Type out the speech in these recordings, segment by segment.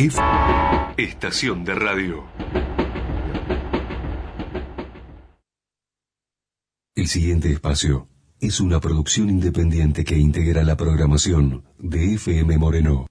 Estación de radio. El siguiente espacio es una producción independiente que integra la programación de FM Moreno.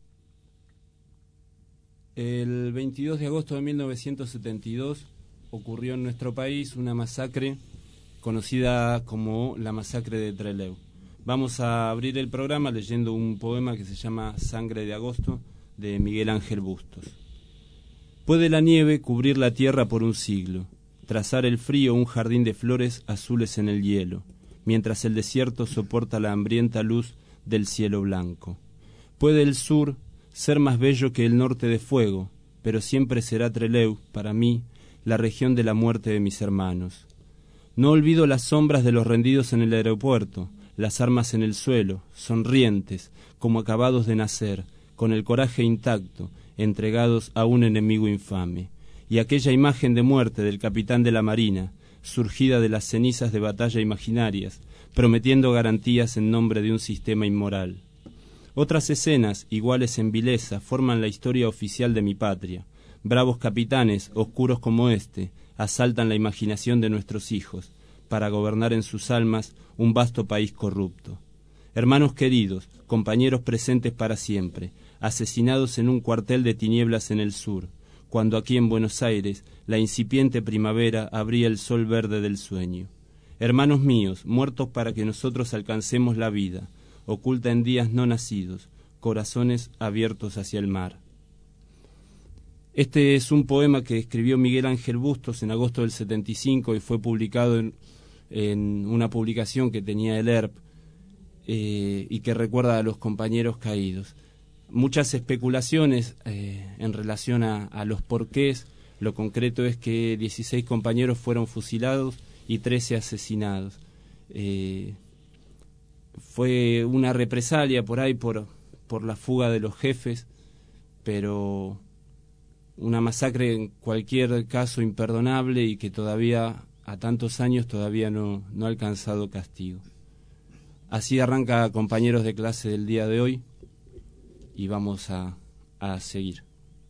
El 22 de agosto de 1972 ocurrió en nuestro país una masacre conocida como la masacre de Trelew. Vamos a abrir el programa leyendo un poema que se llama Sangre de Agosto, de Miguel Ángel Bustos. Puede la nieve cubrir la tierra por un siglo, trazar el frío un jardín de flores azules en el hielo, mientras el desierto soporta la hambrienta luz del cielo blanco. Puede el sur ser más bello que el norte de fuego, pero siempre será Trelew, para mí, la región de la muerte de mis hermanos. No olvido las sombras de los rendidos en el aeropuerto, las armas en el suelo, sonrientes, como acabados de nacer, con el coraje intacto, entregados a un enemigo infame, y aquella imagen de muerte del capitán de la Marina, surgida de las cenizas de batalla imaginarias, prometiendo garantías en nombre de un sistema inmoral. Otras escenas, iguales en vileza, forman la historia oficial de mi patria. Bravos capitanes, oscuros como este, asaltan la imaginación de nuestros hijos, para gobernar en sus almas un vasto país corrupto. Hermanos queridos, compañeros presentes para siempre, asesinados en un cuartel de tinieblas en el sur, cuando aquí en Buenos Aires la incipiente primavera abría el sol verde del sueño. Hermanos míos, muertos para que nosotros alcancemos la vida, oculta en días no nacidos, corazones abiertos hacia el mar. Este es un poema que escribió Miguel Ángel Bustos en agosto del 75 y fue publicado en una publicación que tenía el ERP y que recuerda a los compañeros caídos. Muchas especulaciones en relación a los porqués. Lo concreto es que 16 compañeros fueron fusilados y 13 asesinados. Fue una represalia por ahí por la fuga de los jefes, pero una masacre en cualquier caso imperdonable y que todavía, a tantos años, todavía no ha alcanzado castigo. Así arranca, compañeros de clase del día de hoy, y vamos a seguir.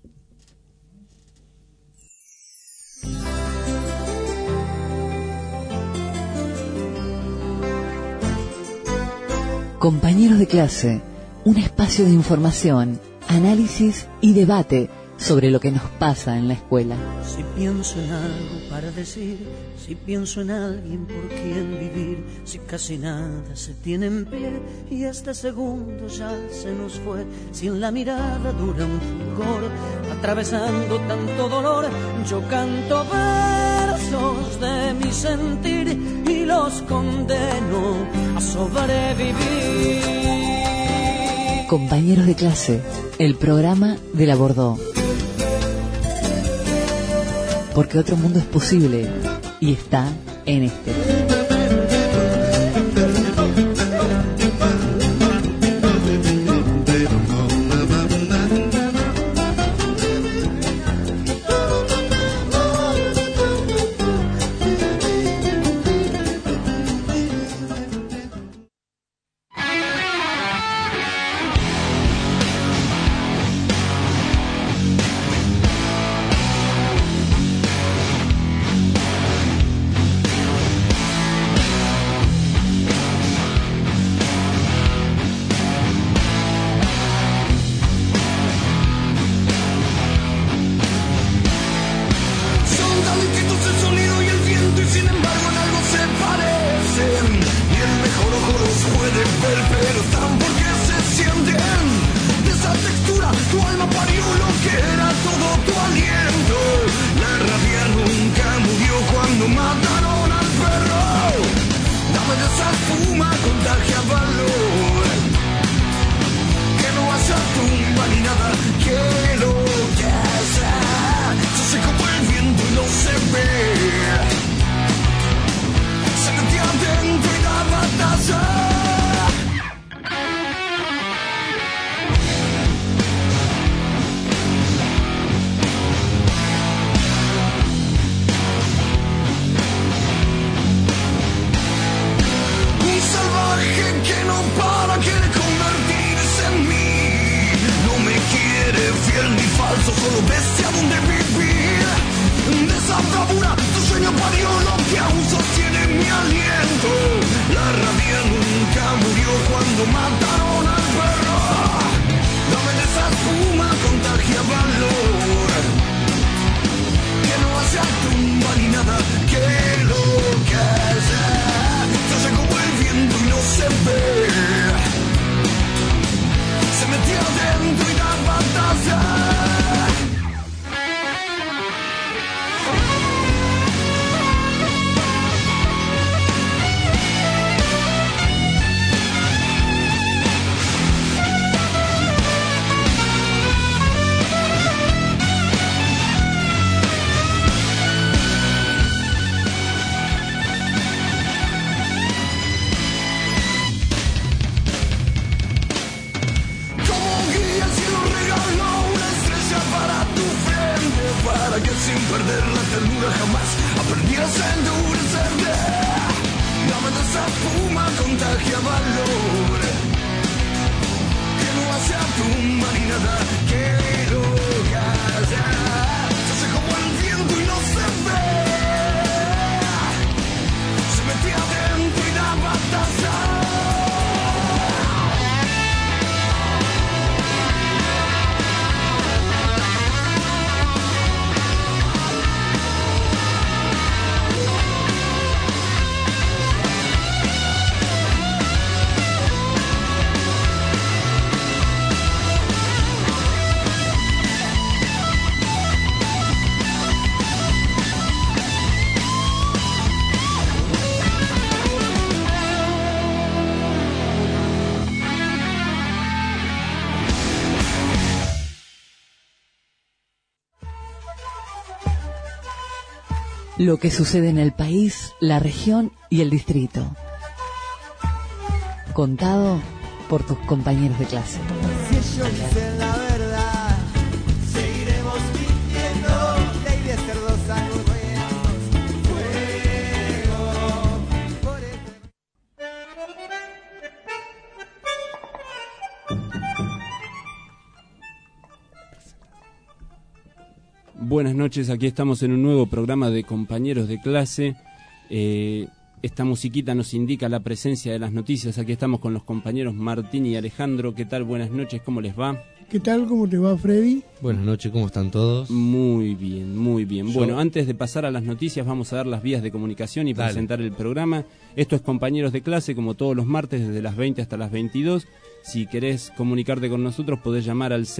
Compañeros de clase, un espacio de información, análisis y debate sobre lo que nos pasa en la escuela. Si pienso en algo para decir, si pienso en alguien por quien vivir, si casi nada se tiene en pie y este segundo ya se nos fue, si en la mirada dura un fulgor, atravesando tanto dolor, yo canto versos de mi sentir y los condeno a sobrevivir. Compañeros de clase, el programa de la Bordó. Porque otro mundo es posible y está en este. desea dónde vivir. De esa bravura tu sueño parió lo que aún sostiene mi aliento. La rabia nunca murió cuando mataron al perro. Dame de esa espuma, contagia valor, que no hace tumba ni nada que lo case. Se oye como el viento y no se ve. Se metió adentro y da batalla. Para que sin perder la ternura jamás aprendieras a endurecerte. Dame de esa espuma, contagia valor, que no hace tumba ni nada que lo calla. Se hace como el viento y no se ve. Se metía adentro y da batalla. Lo que sucede en el país, la región y el distrito. Contado por tus compañeros de clase. Si ellos dicen la verdad, seguiremos mintiendo. Ley de cerdos anuncios, fuego. Por Buenas noches, aquí estamos en un nuevo programa de compañeros de clase. Esta musiquita nos indica la presencia de las noticias. Aquí estamos con los compañeros Martín y Alejandro. ¿Qué tal? Buenas noches, ¿cómo les va? ¿Qué tal? ¿Cómo te va, Freddy? Buenas noches, ¿cómo están todos? Muy bien, muy bien. Bueno, antes de pasar a las noticias vamos a dar las vías de comunicación y presentar el programa. Esto es compañeros de clase, como todos los martes, desde las 20 hasta las 22. Si querés comunicarte con nosotros, podés llamar al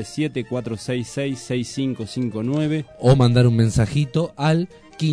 0237-466-6559. O mandar un mensajito al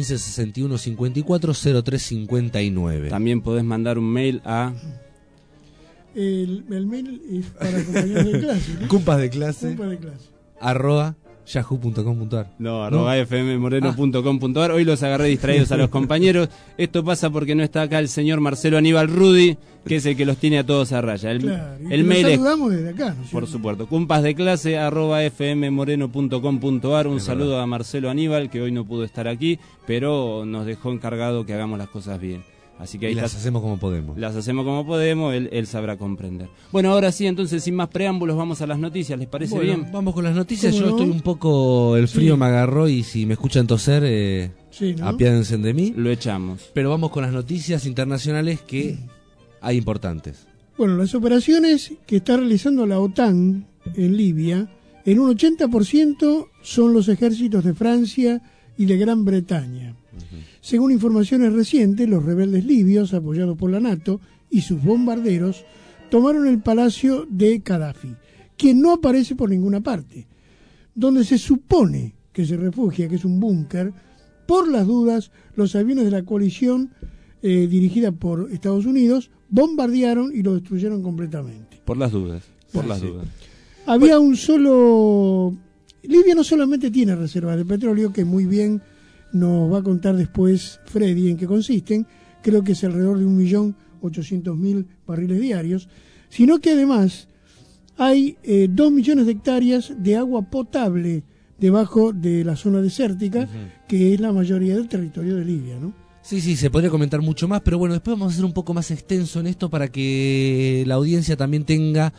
1561-540359. También podés mandar un mail a... El mail es para compañeros de clase, ¿no? Cumpas de clase. Cumpas de clase. @yahoo.com.ar. No, @fmmoreno.com.ar. Hoy los agarré distraídos a los compañeros. Esto pasa porque no está acá el señor Marcelo Aníbal Rudy, que es el que los tiene a todos a raya. El mail es, saludamos desde acá, ¿no? por supuesto, cumpasdeclase @fmmoreno.com.ar. Un saludo a Marcelo Aníbal, que hoy no pudo estar aquí, pero nos dejó encargado que hagamos las cosas bien. Así que ahí las hacemos como podemos. Las hacemos como podemos, él sabrá comprender. Bueno, ahora sí, entonces, sin más preámbulos, vamos a las noticias, ¿les parece bien? Vamos con las noticias. Yo estoy un poco... El frío me agarró y si me escuchan toser, apiádense de mí. Lo echamos. Pero vamos con las noticias internacionales que hay importantes. Bueno, las operaciones que está realizando la OTAN en Libia, en un 80% son los ejércitos de Francia y de Gran Bretaña. Según informaciones recientes, los rebeldes libios, apoyados por la NATO y sus bombarderos, tomaron el palacio de Gaddafi, quien no aparece por ninguna parte, donde se supone que se refugia, que es un búnker. Por las dudas, los aviones de la coalición dirigida por Estados Unidos bombardearon y lo destruyeron completamente. Por las dudas, las dudas. Había un solo... Libia no solamente tiene reservas de petróleo, que muy bien nos va a contar después Freddy en qué consisten, creo que es alrededor de 1.800.000 barriles diarios, sino que además hay 2 millones de hectáreas de agua potable debajo de la zona desértica, que es la mayoría del territorio de Libia, ¿no? Sí, se podría comentar mucho más, pero bueno, después vamos a hacer un poco más extenso en esto para que la audiencia también tenga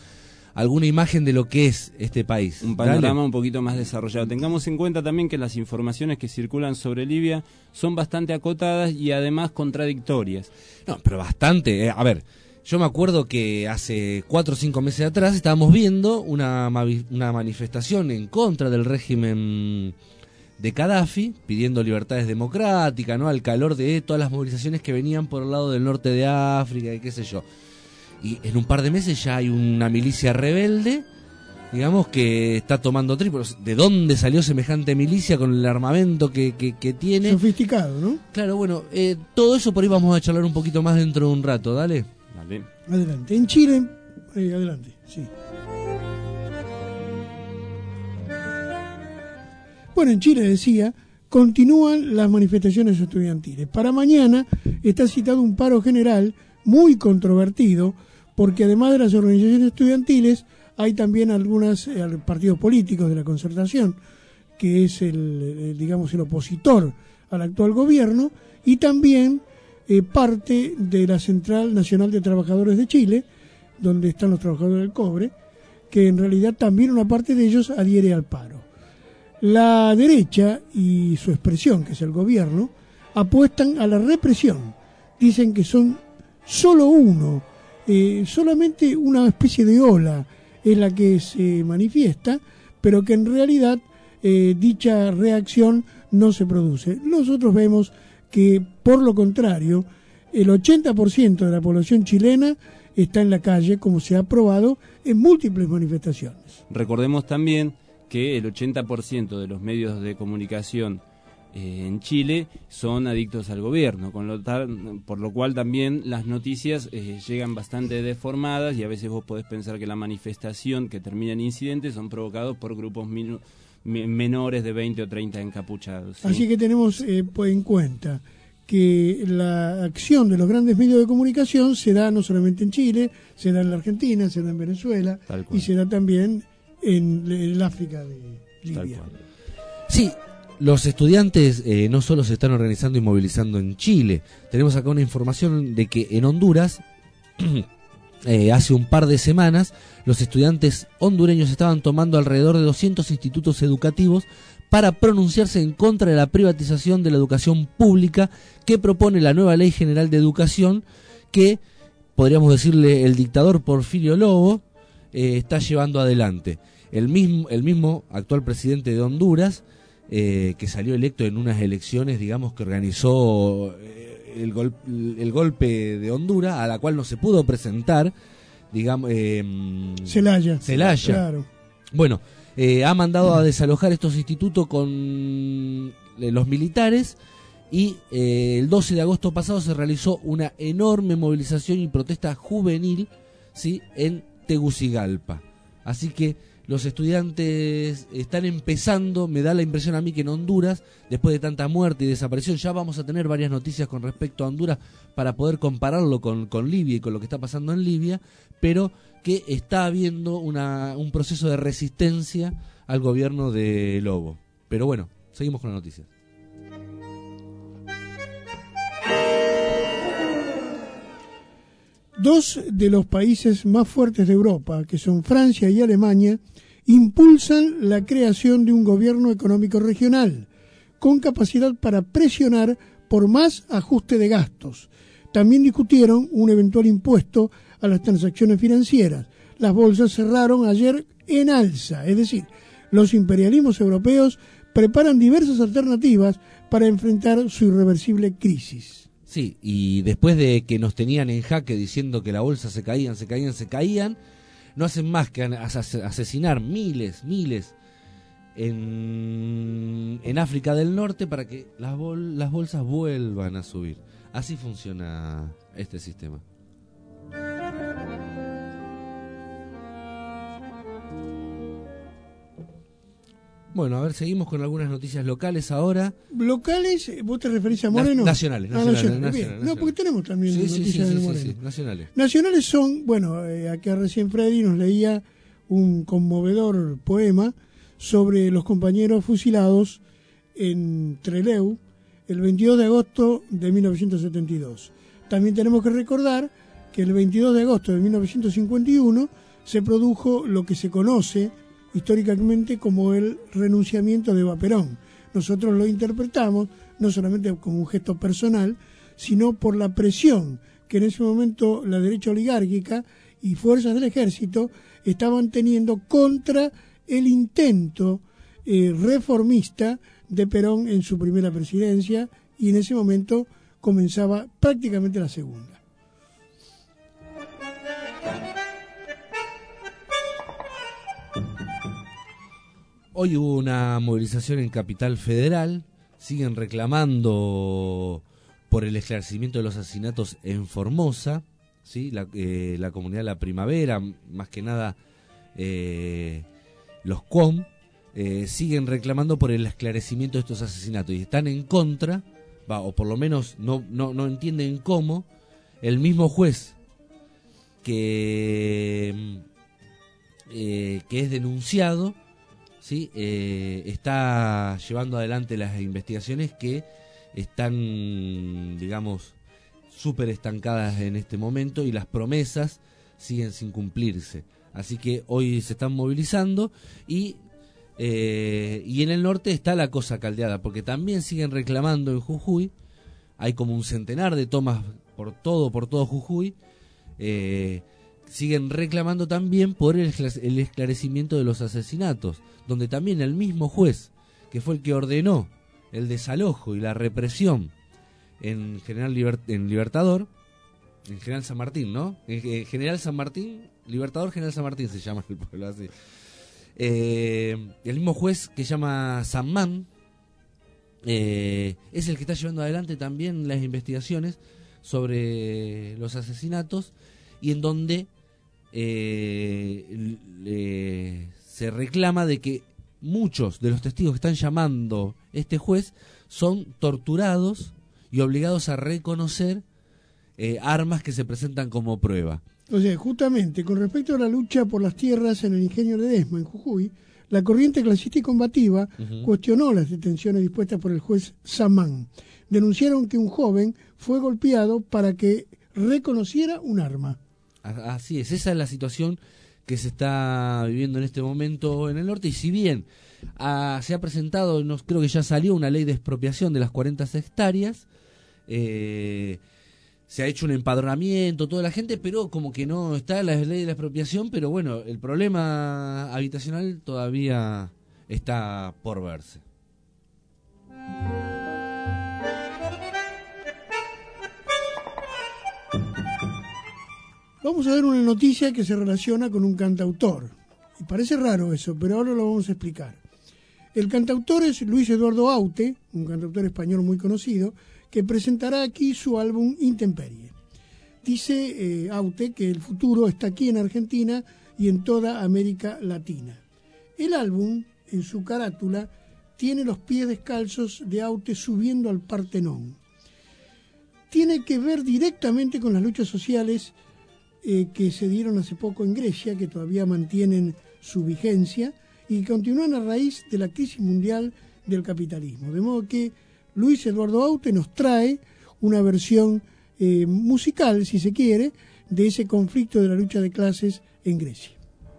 alguna imagen de lo que es este país. Un panorama un poquito más desarrollado. Tengamos en cuenta también que las informaciones que circulan sobre Libia son bastante acotadas y además contradictorias. No, pero bastante. A ver, yo me acuerdo que hace 4 o 5 meses atrás estábamos viendo una manifestación en contra del régimen de Gaddafi, pidiendo libertades democráticas, ¿no? Al calor de todas las movilizaciones que venían por el lado del norte de África y qué sé yo. Y en un par de meses ya hay una milicia rebelde, digamos, que está tomando Trípoli. ¿De dónde salió semejante milicia con el armamento que tiene? Sofisticado, ¿no? Claro, bueno, todo eso por ahí vamos a charlar un poquito más dentro de un rato, dale. Dale. Adelante. En Chile, adelante, sí. Bueno, en Chile, decía, continúan las manifestaciones estudiantiles. Para mañana está citado un paro general muy controvertido, porque además de las organizaciones estudiantiles, hay también algunos partidos políticos de la Concertación, que es el opositor al actual gobierno, y también parte de la Central Nacional de Trabajadores de Chile, donde están los trabajadores del cobre, que en realidad también una parte de ellos adhiere al paro. La derecha y su expresión, que es el gobierno, apuestan a la represión. Dicen que son solamente una especie de ola es la que se manifiesta, pero que en realidad dicha reacción no se produce. Nosotros vemos que, por lo contrario, el 80% de la población chilena está en la calle, como se ha probado en múltiples manifestaciones. Recordemos también que el 80% de los medios de comunicación en Chile son adictos al gobierno, por lo cual también las noticias llegan bastante deformadas, y a veces vos podés pensar que la manifestación que termina en incidentes son provocados por grupos menores de 20 o 30 encapuchados, ¿sí? Así que tenemos en cuenta que la acción de los grandes medios de comunicación se da no solamente en Chile, se da en la Argentina, se da en Venezuela y se da también en el África de Libia. Sí, los estudiantes no solo se están organizando y movilizando en Chile. Tenemos acá una información de que en Honduras, hace un par de semanas, los estudiantes hondureños estaban tomando alrededor de 200 institutos educativos para pronunciarse en contra de la privatización de la educación pública que propone la nueva Ley General de Educación, que, podríamos decirle, el dictador Porfirio Lobo está llevando adelante. El mismo actual presidente de Honduras, que salió electo en unas elecciones, digamos, que organizó el golpe de Honduras, a la cual no se pudo presentar, digamos, Zelaya. Claro. Bueno, ha mandado a desalojar estos institutos con los militares, y el 12 de agosto pasado se realizó una enorme movilización y protesta juvenil, ¿sí?, en Tegucigalpa. Así que los estudiantes están empezando, me da la impresión a mí que en Honduras, después de tanta muerte y desaparición, ya vamos a tener varias noticias con respecto a Honduras para poder compararlo con Libia y con lo que está pasando en Libia, pero que está habiendo un proceso de resistencia al gobierno de Lobo. Pero bueno, seguimos con las noticias. Dos de los países más fuertes de Europa, que son Francia y Alemania, impulsan la creación de un gobierno económico regional, con capacidad para presionar por más ajuste de gastos. También discutieron un eventual impuesto a las transacciones financieras. Las bolsas cerraron ayer en alza, es decir, los imperialismos europeos preparan diversas alternativas para enfrentar su irreversible crisis. Sí, y después de que nos tenían en jaque diciendo que la bolsa se caían, no hacen más que asesinar miles en África del Norte para que las bolsas vuelvan a subir. Así funciona este sistema. Bueno, a ver, seguimos con algunas noticias locales ahora. ¿Locales? ¿Vos te referís a Moreno? Nacionales. No, porque tenemos también noticias de Moreno. Sí, nacionales. Nacionales son, bueno, acá recién Freddy nos leía un conmovedor poema sobre los compañeros fusilados en Trelew el 22 de agosto de 1972. También tenemos que recordar que el 22 de agosto de 1951 se produjo lo que se conoce históricamente como el renunciamiento de Eva Perón. Nosotros lo interpretamos no solamente como un gesto personal, sino por la presión que en ese momento la derecha oligárquica y fuerzas del ejército estaban teniendo contra el intento reformista de Perón en su primera presidencia, y en ese momento comenzaba prácticamente la segunda. Hoy hubo una movilización en Capital Federal, siguen reclamando por el esclarecimiento de los asesinatos en Formosa, ¿sí? La comunidad La Primavera, más que nada los COM, siguen reclamando por el esclarecimiento de estos asesinatos y están en contra, o por lo menos no entienden cómo el mismo juez que es denunciado, ¿sí? Está llevando adelante las investigaciones que están, digamos, súper estancadas en este momento, y las promesas siguen sin cumplirse. Así que hoy se están movilizando y en el norte está la cosa caldeada, porque también siguen reclamando en Jujuy. Hay como un centenar de tomas por todo Jujuy. Siguen reclamando también por el esclarecimiento de los asesinatos, donde también el mismo juez, que fue el que ordenó el desalojo y la represión en General Libertador, en General San Martín, ¿no? En General San Martín, Libertador General San Martín se llama el pueblo así. El mismo juez que se llama Sanman es el que está llevando adelante también las investigaciones sobre los asesinatos, y en donde se reclama de que muchos de los testigos que están llamando este juez son torturados y obligados a reconocer armas que se presentan como prueba. O sea, justamente con respecto a la lucha por las tierras en el ingenio Ledesma, en Jujuy, la corriente clasista y combativa cuestionó las detenciones dispuestas por el juez Samán. Denunciaron que un joven fue golpeado para que reconociera un arma. Así es, esa es la situación que se está viviendo en este momento en el norte, y si bien se ha presentado, creo que ya salió una ley de expropiación de las 40 hectáreas, se ha hecho un empadronamiento, toda la gente, pero como que no está la ley de la expropiación, pero bueno, el problema habitacional todavía está por verse. Vamos a ver una noticia que se relaciona con un cantautor. Y parece raro eso, pero ahora lo vamos a explicar. El cantautor es Luis Eduardo Aute, un cantautor español muy conocido, que presentará aquí su álbum Intemperie. Dice Aute que el futuro está aquí en Argentina y en toda América Latina. El álbum, en su carátula, tiene los pies descalzos de Aute subiendo al Partenón. Tiene que ver directamente con las luchas sociales que se dieron hace poco en Grecia, que todavía mantienen su vigencia y que continúan a raíz de la crisis mundial del capitalismo. De modo que Luis Eduardo Aute nos trae una versión musical, si se quiere, de ese conflicto de la lucha de clases en Grecia.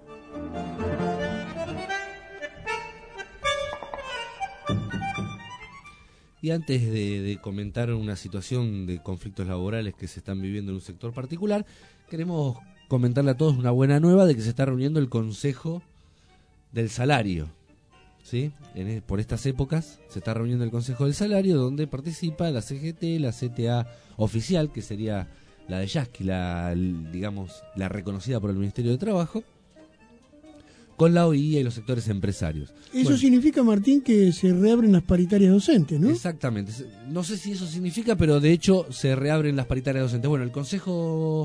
Y antes de comentar una situación de conflictos laborales que se están viviendo en un sector particular, queremos comentarle a todos una buena nueva de que se está reuniendo el Consejo del Salario, ¿sí? Por estas épocas se está reuniendo el Consejo del Salario, donde participa la CGT, la CTA oficial, que sería la de Yasky, la reconocida por el Ministerio de Trabajo, con la OIA y los sectores empresarios. Eso significa, Martín, que se reabren las paritarias docentes, ¿no? Exactamente. No sé si eso significa, pero de hecho se reabren las paritarias docentes. Bueno, el Consejo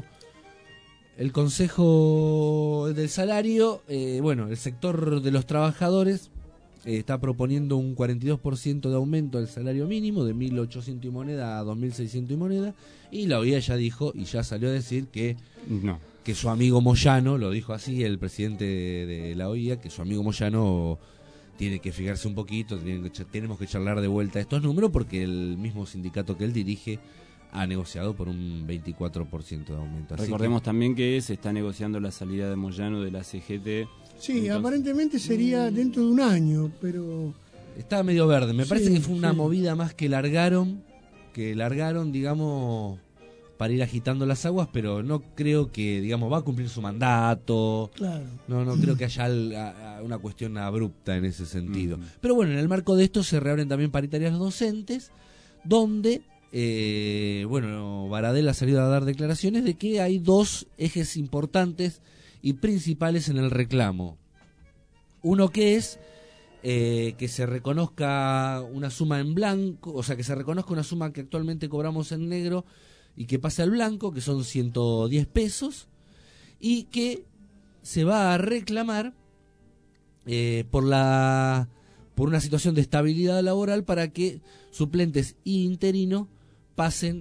del Salario, el sector de los trabajadores está proponiendo un 42% de aumento del salario mínimo, de 1.800 y moneda a 2.600 y moneda, y la OIA ya dijo, y ya salió a decir que no, que su amigo Moyano, lo dijo así el presidente de la OIA, que su amigo Moyano tiene que fijarse un poquito, tenemos que charlar de vuelta estos números, porque el mismo sindicato que él dirige ha negociado por un 24% de aumento. Así Recordemos también que se está negociando la salida de Moyano de la CGT. Sí, Entonces, aparentemente sería dentro de un año, pero... está medio verde. Me parece Sí, que fue una sí. movida más que largaron, digamos, para ir agitando las aguas, pero no creo que, digamos, va a cumplir su mandato. Claro. No creo que haya una cuestión abrupta en ese sentido. Ujú. Pero bueno, en el marco de esto se reabren también paritarias docentes, donde, Baradel ha salido a dar declaraciones de que hay dos ejes importantes y principales en el reclamo. Uno que es que se reconozca una suma en blanco, o sea, que se reconozca una suma que actualmente cobramos en negro y que pase al blanco, que son 110 pesos, y que se va a reclamar por una situación de estabilidad laboral para que suplentes y interinos pasen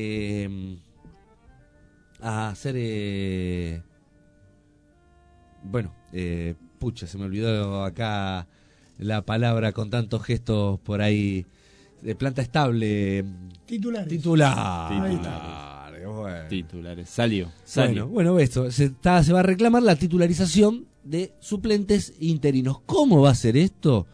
a hacer se me olvidó acá la palabra con tantos gestos por ahí, de planta estable. Titulares. Titulares. Salió. Bueno, esto se va a reclamar la titularización de suplentes e interinos. ¿Cómo va a ser esto?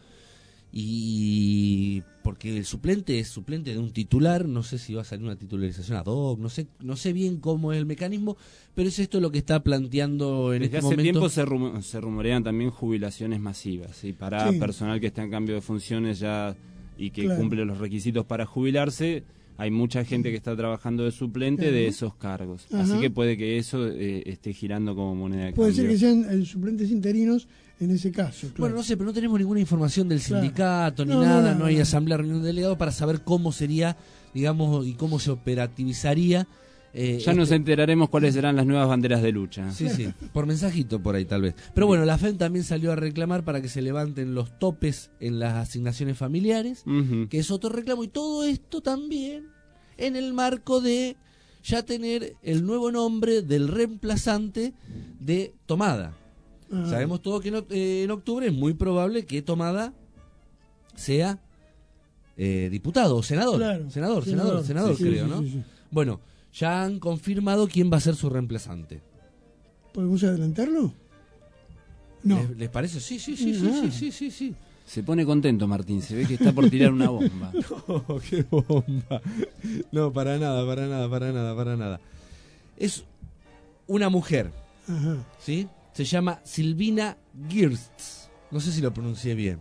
Y porque el suplente es suplente de un titular, no sé si va a salir una titularización ad hoc, no sé bien cómo es el mecanismo, pero es esto lo que está planteando en Desde este hace momento. tiempo se rumorean también jubilaciones masivas, ¿sí? Para Sí. personal que está en cambio de funciones ya y que Claro. cumple los requisitos para jubilarse. Hay mucha gente que está trabajando de suplente de esos cargos. Ajá. Así que puede que eso esté girando como moneda de Puede cambio. ser que sean suplentes interinos en ese caso. Claro. Bueno, no sé, pero no tenemos ninguna información del Claro. sindicato ni No, nada, no, no hay no. asamblea, reunión de delegados para saber cómo sería, digamos, y cómo se operativizaría. Ya nos enteraremos cuáles serán las nuevas banderas de lucha. Sí, por mensajito por ahí tal vez. Pero bueno, la FEM también salió a reclamar para que se levanten los topes en las asignaciones familiares, Ujú. que es otro reclamo, y todo esto también en el marco de ya tener el nuevo nombre del reemplazante de Tomada. Ah, Sabemos todos que en octubre es muy probable que Tomada sea diputado o senador. claro. Senador, Sí, creo, sí, ¿no? sí, sí. Bueno, ya han confirmado quién va a ser su reemplazante. ¿Podemos adelantarlo? No. ¿Les parece? Sí. Se pone contento Martín, se ve que está por tirar una bomba. Oh, qué bomba. No, para nada. Es una mujer, Ajá. ¿sí? Se llama Silvina Girst. No sé si lo pronuncié bien.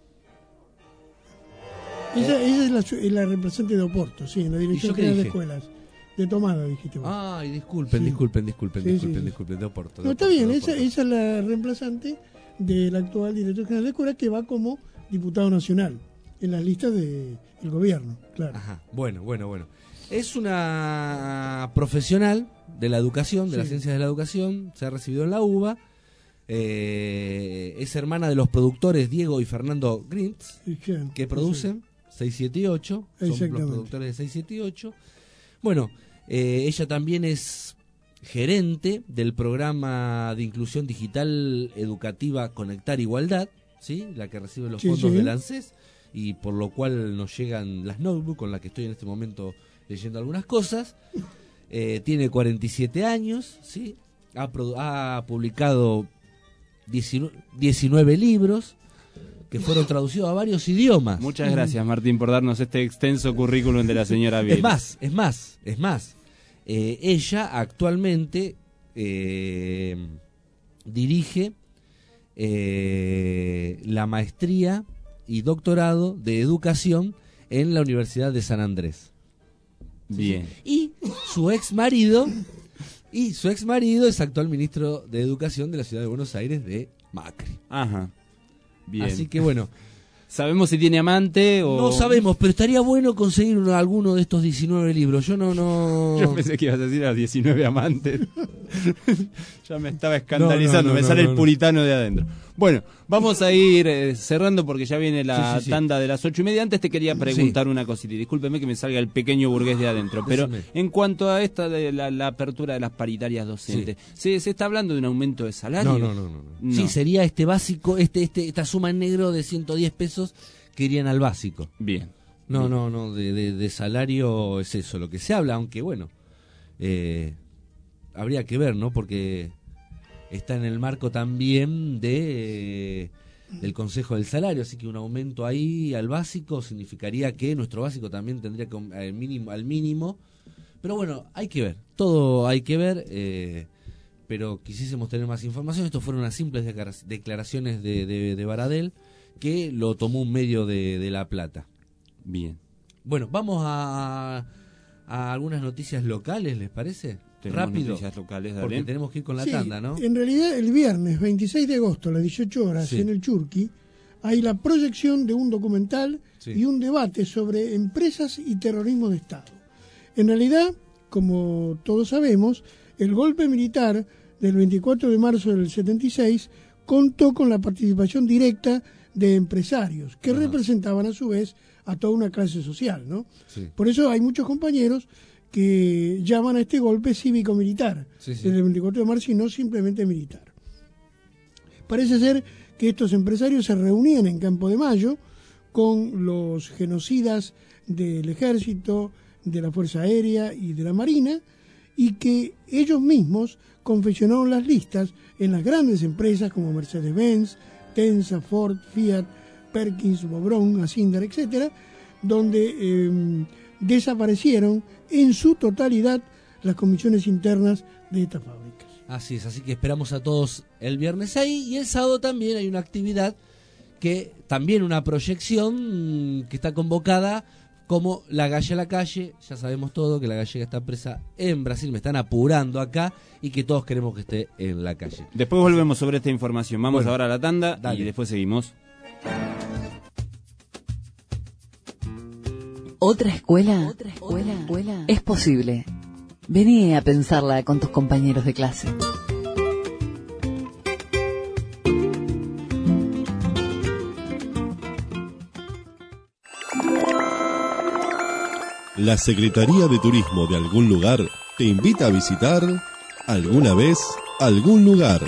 Ella es la representante de Oporto, sí, en la Dirección yo qué General de dije? Escuelas. De Tomada, dijiste vos. Ay, disculpen, Sí. disculpen, Sí. de Oporto. No, está bien, esa es la reemplazante del actual Director General de Escuelas que va como diputado nacional en las listas del gobierno, claro. Ajá, bueno. Es una profesional de la educación, de las Sí. ciencias de la educación, se ha recibido en la UBA, es hermana de los productores Diego y Fernando Grintz, que producen 6, 7 y 8, son los Exactamente. productores de 6, 7 y 8. Bueno, ella también es gerente del programa de inclusión digital educativa Conectar Igualdad, ¿sí? La que recibe los Sí, fondos sí. del ANSES, y por lo cual nos llegan las notebooks con las que estoy en este momento leyendo algunas cosas. Tiene 47 años, ¿sí? Ha publicado 19 libros que fueron traducidos a varios idiomas. Muchas gracias Martín por darnos este extenso currículum de la señora Biel. Es más. Ella actualmente dirige la maestría y doctorado de educación en la Universidad de San Andrés. Bien. Y su ex marido es actual ministro de Educación de la Ciudad de Buenos Aires de Macri. Ajá. Bien. Así que bueno, ¿Sabemos si tiene amante o...? no sabemos, pero estaría bueno conseguir alguno de estos 19 libros. Yo no... Yo pensé que ibas a decir a 19 amantes. Ya me estaba escandalizando, No, me sale el no. puritano de adentro. Bueno, vamos a ir cerrando porque ya viene la Sí. tanda de las 8:30. Antes te quería preguntar una cosita, y discúlpeme que me salga el pequeño burgués de adentro, pero Decime. en cuanto a esta de la apertura de las paritarias docentes, ¿se está hablando de un aumento de salario? No. Sí, sería este básico, esta suma en negro de 110 pesos que irían al básico. Bien. No, de salario es eso lo que se habla, aunque bueno, habría que ver, ¿no? Porque está en el marco también del Consejo del Salario, así que un aumento ahí al básico significaría que nuestro básico también tendría que al mínimo, pero bueno, hay que ver, todo hay que ver, pero quisiésemos tener más información. Estos fueron unas simples declaraciones de Baradel, que lo tomó un medio de La Plata. Bien. Bueno, vamos a algunas noticias locales, ¿les parece? Tenemos Rápido, noticias locales, dale. porque tenemos que ir con la Sí, tanda, ¿no? En realidad, el viernes 26 de agosto a las 18 horas Sí. en el Churqui hay la proyección de un documental Sí. y un debate sobre empresas y terrorismo de Estado. En realidad, como todos sabemos, el golpe militar del 24 de marzo del 76 contó con la participación directa de empresarios que representaban a su vez a toda una clase social, ¿no? Sí. Por eso hay muchos compañeros que llaman a este golpe cívico-militar, Sí. desde el 24 de marzo y no simplemente militar. Parece ser que estos empresarios se reunían en Campo de Mayo con los genocidas del Ejército, de la Fuerza Aérea y de la Marina, y que ellos mismos confeccionaron las listas en las grandes empresas como Mercedes-Benz, Tensa, Ford, Fiat, Perkins, Bobrón, Asindar, etcétera, donde desaparecieron en su totalidad las comisiones internas de estas fábricas. Así es, así que esperamos a todos el viernes ahí, y el sábado también hay una actividad también una proyección que está convocada como La Gallega a la Calle. Ya sabemos todo que la gallega está presa en Brasil, me están apurando acá, y que todos queremos que esté en la calle. Después volvemos sobre esta información. Vamos Bueno, ahora a la tanda dale. y después seguimos. ¿Otra escuela? Es posible. Vení a pensarla con tus compañeros de clase. La Secretaría de Turismo de algún lugar te invita a visitar alguna vez algún lugar.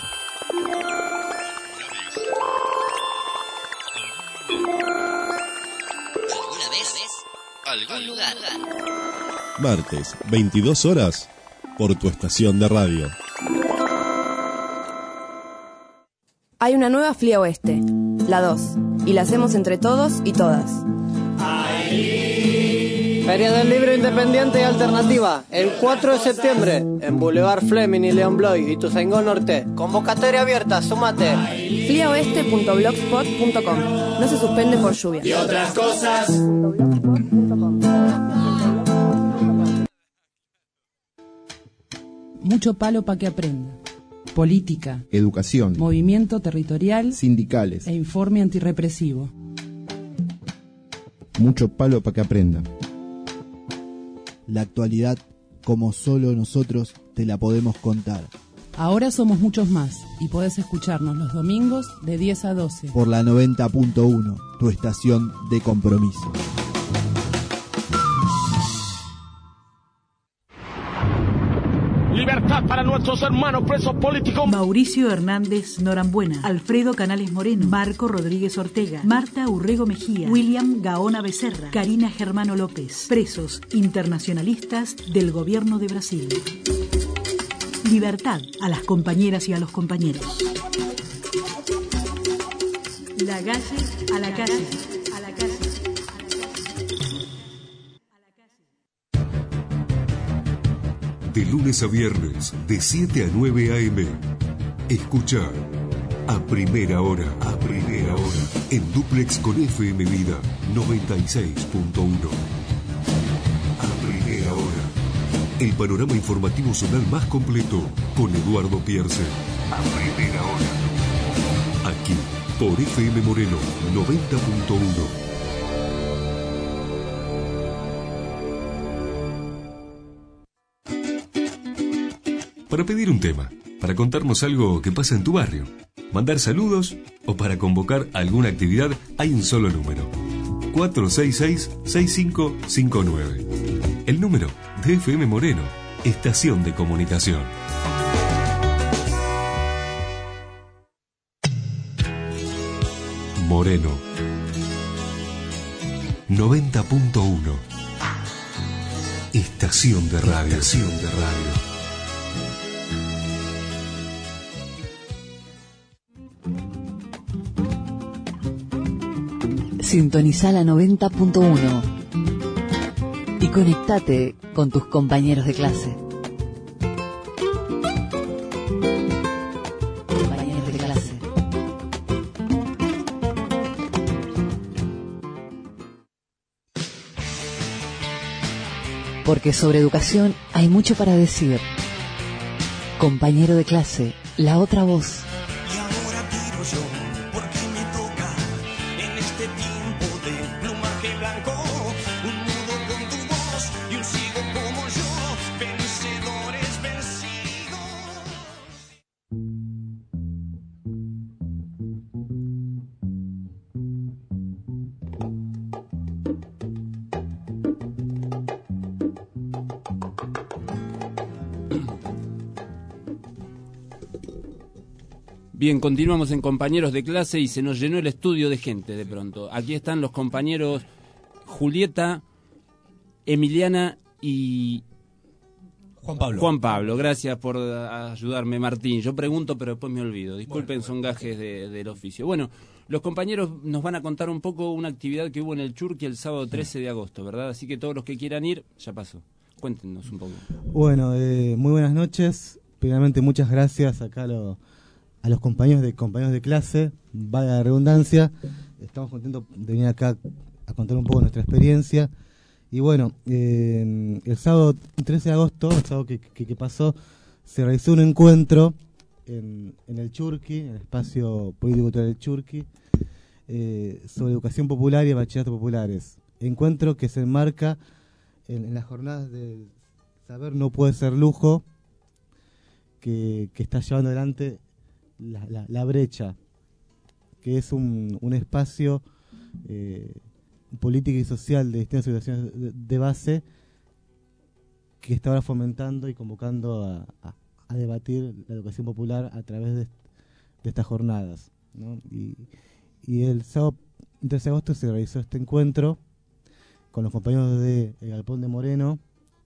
Algún lugar. Martes, 22 horas, por tu estación de radio. Hay una nueva FLIA Oeste, la 2, y la hacemos entre todos y todas. Feria del Libro Independiente y Alternativa, el 4 de septiembre, en Boulevard Fleming y León Bloy, Ituzaingó Norte. Convocatoria abierta, sumate. FLIAoeste.blogspot.com. No se suspende por lluvia. Y otras cosas. Mucho palo para que aprenda. Política, Educación, movimiento territorial sindicales, e informe antirrepresivo. mucho palo para que aprenda. La actualidad, como solo nosotros te la podemos contar. Ahora somos muchos más y podés escucharnos los domingos de 10 a 12. Por la 90.1, tu estación de compromiso. Libertad para nuestros hermanos presos políticos. Mauricio Hernández Norambuena, Alfredo Canales Moreno, Marco Rodríguez Ortega, Marta Urrego Mejía, William Gaona Becerra, Karina Germano López, presos internacionalistas del gobierno de Brasil. Libertad a las compañeras y a los compañeros. La calle a la calle. A la calle. De lunes a viernes, de 7 a 9 a.m. Escucha a primera hora, en duplex con FM Vida 96.1. A primera hora, el panorama informativo zonal más completo con Eduardo Pierce. A primera hora, aquí por FM Moreno 90.1. Para pedir un tema, para contarnos algo que pasa en tu barrio, mandar saludos o para convocar alguna actividad, hay un solo número: 466-6559. El número de FM Moreno, estación de comunicación. Moreno. 90.1. Estación de radio. Estación de radio. Sintoniza la 90.1 y conectate con tus compañeros de clase. Compañeros de clase. Porque sobre educación hay mucho para decir. Compañero de clase, la otra voz. Y ahora tiro yo, porque me toca en este tiempo de plumaje blanco. Un mudo con tu voz y un sigo como yo, vencedores vencidos. Bien, continuamos en compañeros de clase y se nos llenó el estudio de gente de pronto. Aquí están los compañeros Julieta, Emiliana y Juan Pablo, gracias por ayudarme, Martín. Yo pregunto, pero después me olvido. Disculpen, son gajes del oficio. Bueno, los compañeros nos van a contar un poco una actividad que hubo en el Churqui el sábado 13 de agosto, ¿verdad? Así que todos los que quieran ir, ya pasó. Cuéntenos un poco. Bueno, muy buenas noches. Primeramente, muchas gracias acá a los compañeros de clase, valga la redundancia. Estamos contentos de venir acá a contar un poco nuestra experiencia. Y bueno, el sábado 13 de agosto, el sábado que pasó, se realizó un encuentro en el Churqui, en el espacio político del Churqui, sobre educación popular y bachilleratos populares. Encuentro que se enmarca en las jornadas del saber no puede ser lujo, que está llevando adelante la brecha, que es un espacio político y social de distintas situaciones de base que está ahora fomentando y convocando a debatir la educación popular a través de estas jornadas, ¿no? Y el sábado 13 de agosto se realizó este encuentro con los compañeros del Galpón de Moreno,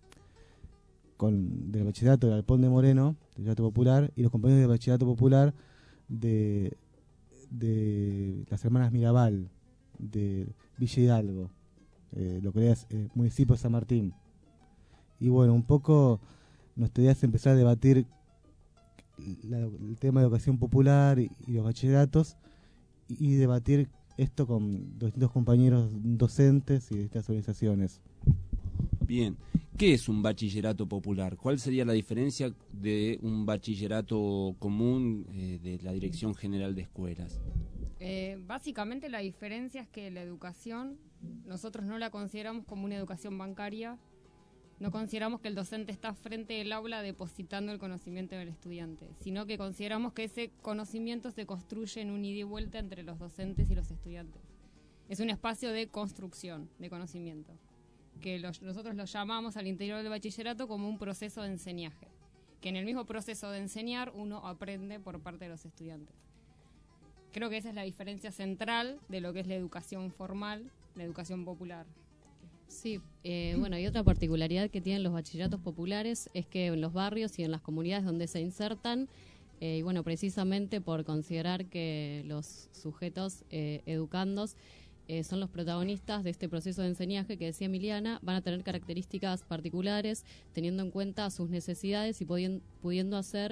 del bachillerato del Galpón de Moreno, del bachillerato popular, y los compañeros del bachillerato popular de las hermanas Mirabal, de Villa Hidalgo, lo que es municipio de San Martín. Y bueno, un poco nuestra idea es empezar a debatir el tema de educación popular y los bachilleratos, y debatir esto con distintos compañeros docentes y de estas organizaciones. Bien, ¿qué es un bachillerato popular? ¿Cuál sería la diferencia de un bachillerato común de la Dirección General de Escuelas? Básicamente la diferencia es que la educación nosotros no la consideramos como una educación bancaria, no consideramos que el docente está frente del aula depositando el conocimiento del estudiante, sino que consideramos que ese conocimiento se construye en un ida y vuelta entre los docentes y los estudiantes. Es un espacio de construcción de conocimiento, que nosotros lo llamamos al interior del bachillerato como un proceso de enseñaje, que en el mismo proceso de enseñar uno aprende por parte de los estudiantes. Creo que esa es la diferencia central de lo que es la educación formal, la educación popular. Sí, bueno, y otra particularidad que tienen los bachilleratos populares es que en los barrios y en las comunidades donde se insertan, y bueno, precisamente por considerar que los sujetos educandos son los protagonistas de este proceso de enseñaje que decía Emiliana, van a tener características particulares, teniendo en cuenta sus necesidades y pudiendo hacer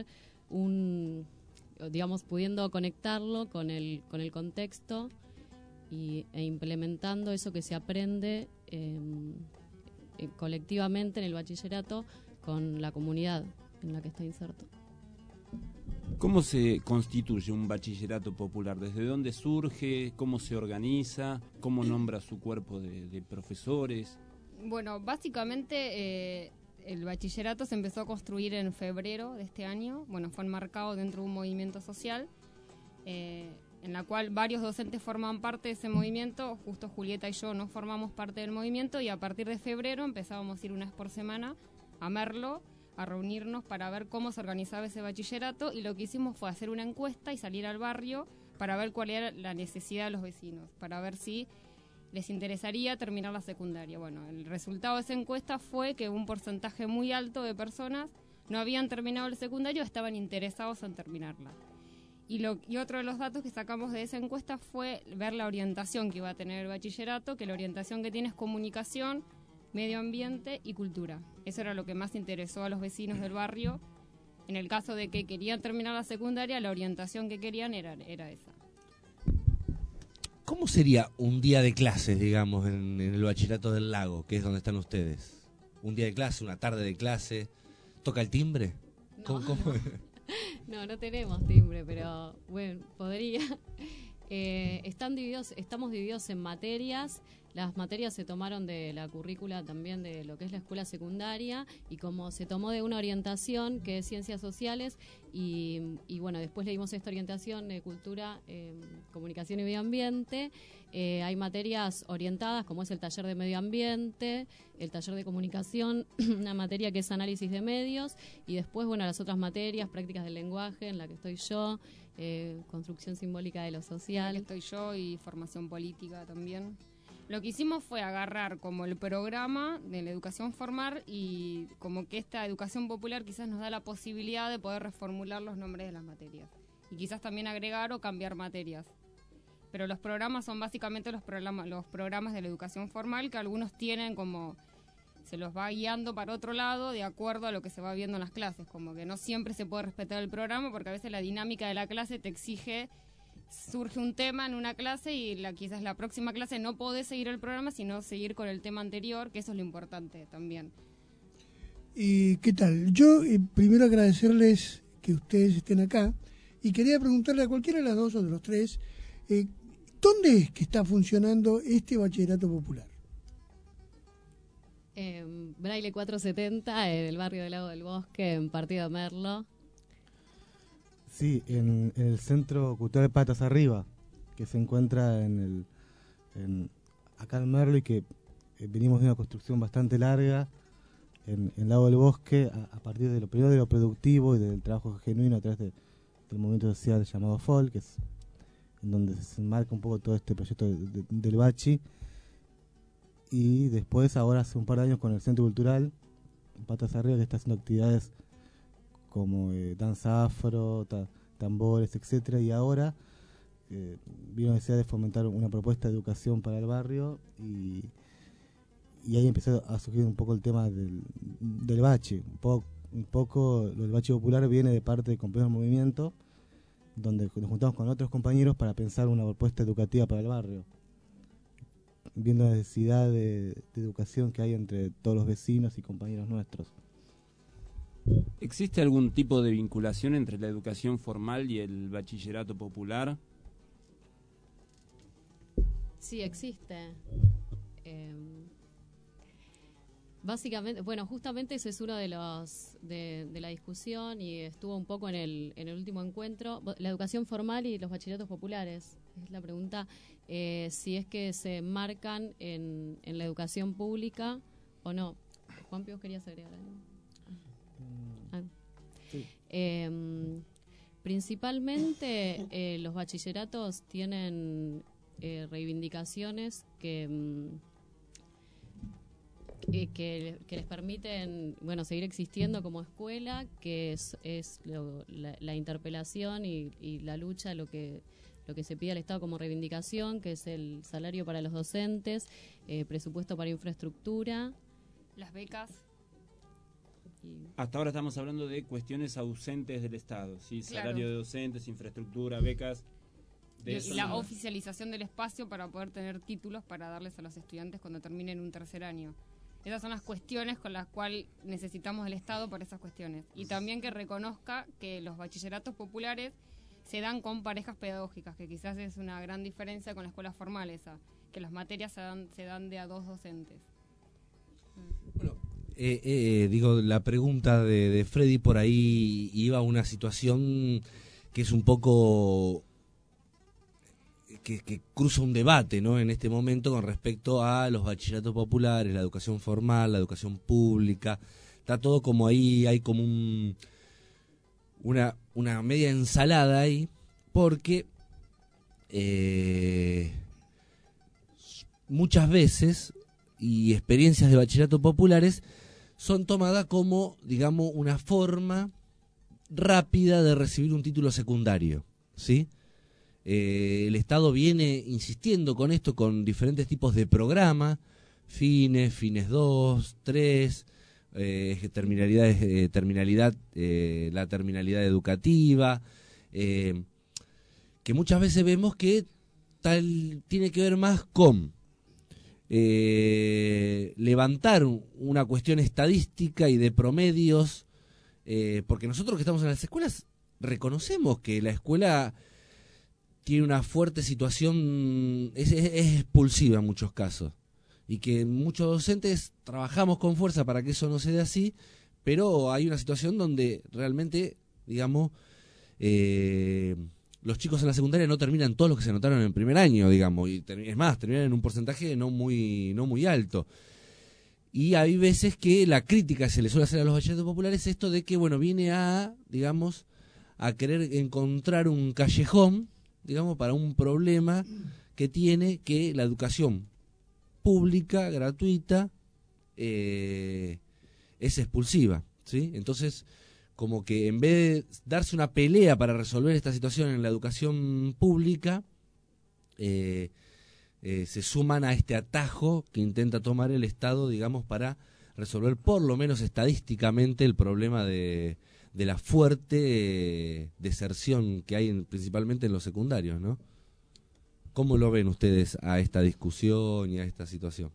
pudiendo conectarlo con el contexto e implementando eso que se aprende colectivamente en el bachillerato con la comunidad en la que está inserto. ¿Cómo se constituye un bachillerato popular? ¿Desde dónde surge? ¿Cómo se organiza? ¿Cómo nombra su cuerpo de profesores? Bueno, básicamente el bachillerato se empezó a construir en febrero de este año. Bueno, fue enmarcado dentro de un movimiento social en la cual varios docentes forman parte de ese movimiento. Justo Julieta y yo no formamos parte del movimiento, y a partir de febrero empezábamos a ir una vez por semana a Merlo, a reunirnos para ver cómo se organizaba ese bachillerato, y lo que hicimos fue hacer una encuesta y salir al barrio para ver cuál era la necesidad de los vecinos, para ver si les interesaría terminar la secundaria. Bueno, el resultado de esa encuesta fue que un porcentaje muy alto de personas no habían terminado el secundario, estaban interesados en terminarla. Y otro de los datos que sacamos de esa encuesta fue ver la orientación que iba a tener el bachillerato, que la orientación que tiene es comunicación, medio ambiente y cultura. Eso era lo que más interesó a los vecinos del barrio. En el caso de que querían terminar la secundaria, la orientación que querían era esa. ¿Cómo sería un día de clases, digamos, en el Bachillerato del Lago, que es donde están ustedes? Un día de clase, una tarde de clase. ¿Toca el timbre? No, ¿Cómo? No tenemos timbre, pero bueno, podría. Estamos divididos en materias. Las materias se tomaron de la currícula también de lo que es la escuela secundaria, y como se tomó de una orientación que es ciencias sociales, y bueno, después le dimos esta orientación de cultura, comunicación y medio ambiente. Hay materias orientadas como es el taller de medio ambiente, el taller de comunicación, una materia que es análisis de medios, y después, bueno, las otras materias, prácticas del lenguaje, en la que estoy yo, construcción simbólica de lo social. En la que estoy yo, y formación política también. Lo que hicimos fue agarrar como el programa de la educación formal, y como que esta educación popular quizás nos da la posibilidad de poder reformular los nombres de las materias. Y quizás también agregar o cambiar materias. Pero los programas son básicamente los programas de la educación formal, que algunos tienen como, se los va guiando para otro lado de acuerdo a lo que se va viendo en las clases. Como que no siempre se puede respetar el programa, porque a veces la dinámica de la clase te exige. Surge un tema en una clase y quizás la próxima clase no podés seguir el programa, sino seguir con el tema anterior, que eso es lo importante también. ¿Y qué tal? Yo primero agradecerles que ustedes estén acá, y quería preguntarle a cualquiera de las dos o de los tres, ¿dónde es que está funcionando este bachillerato popular? Braille 470, en el barrio del Lago del Bosque, en Partido de Merlo. Sí, en el Centro Cultural Patas Arriba, que se encuentra acá en Merlo, y que venimos de una construcción bastante larga en Lago del Bosque, a partir de lo primero de lo productivo y del trabajo genuino a través del movimiento social llamado FOL, que es en donde se enmarca un poco todo este proyecto del Bachi. Y después, ahora hace un par de años, con el Centro Cultural Patas Arriba, que está haciendo actividades como danza afro, tambores, etcétera, y ahora vino la necesidad de fomentar una propuesta de educación para el barrio, y ahí empezó a surgir un poco el tema del bachi. Un poco lo del bachi popular viene de parte de compañeros del movimiento, donde nos juntamos con otros compañeros para pensar una propuesta educativa para el barrio, viendo la necesidad de educación que hay entre todos los vecinos y compañeros nuestros. ¿Existe algún tipo de vinculación entre la educación formal y el bachillerato popular? Sí, existe. Básicamente, bueno, justamente eso es uno de los de la discusión, y estuvo un poco en el último encuentro, la educación formal y los bachilleratos populares. Es la pregunta, si es que se marcan en la educación pública o no. Juan Pío, ¿querías agregar algo? Sí. Principalmente los bachilleratos tienen reivindicaciones que les permiten, bueno, seguir existiendo como escuela, que es la interpelación y la lucha, lo que se pide al Estado como reivindicación, que es el salario para los docentes, presupuesto para infraestructura, las becas. Hasta ahora estamos hablando de cuestiones ausentes del Estado, ¿sí? Claro. Salario de docentes, infraestructura, becas. Y la oficialización del espacio para poder tener títulos para darles a los estudiantes cuando terminen un tercer año. Esas son las cuestiones con las cuales necesitamos el Estado por esas cuestiones. Y también que reconozca que los bachilleratos populares se dan con parejas pedagógicas, que quizás es una gran diferencia con la escuela formal esa, que las materias se dan de a dos docentes. Bueno, digo, la pregunta de Freddy por ahí iba a una situación que es un poco que cruza un debate, ¿no?, en este momento con respecto a los bachilleratos populares, la educación formal, la educación pública. Está todo como ahí, hay como una media ensalada ahí, porque muchas veces, y experiencias de bachillerato populares, son tomadas como, digamos, una forma rápida de recibir un título secundario, ¿sí? El Estado viene insistiendo con esto, con diferentes tipos de programas, fines 2, 3, la terminalidad educativa, que muchas veces vemos que tiene que ver más con levantar una cuestión estadística y de promedios, porque nosotros que estamos en las escuelas reconocemos que la escuela tiene una fuerte situación, es expulsiva en muchos casos, y que muchos docentes trabajamos con fuerza para que eso no se dé así, pero hay una situación donde realmente, digamos, los chicos en la secundaria no terminan todos los que se anotaron en el primer año, digamos, y es más, terminan en un porcentaje no muy alto. Y hay veces que la crítica se le suele hacer a los bachilleratos populares es esto de que, bueno, viene a, digamos, a querer encontrar un callejón, digamos, para un problema que tiene que la educación pública, gratuita, es expulsiva, ¿sí? Entonces, como que en vez de darse una pelea para resolver esta situación en la educación pública, se suman a este atajo que intenta tomar el Estado, digamos, para resolver por lo menos estadísticamente el problema de la fuerte deserción que hay principalmente en los secundarios, ¿no? ¿Cómo lo ven ustedes a esta discusión y a esta situación?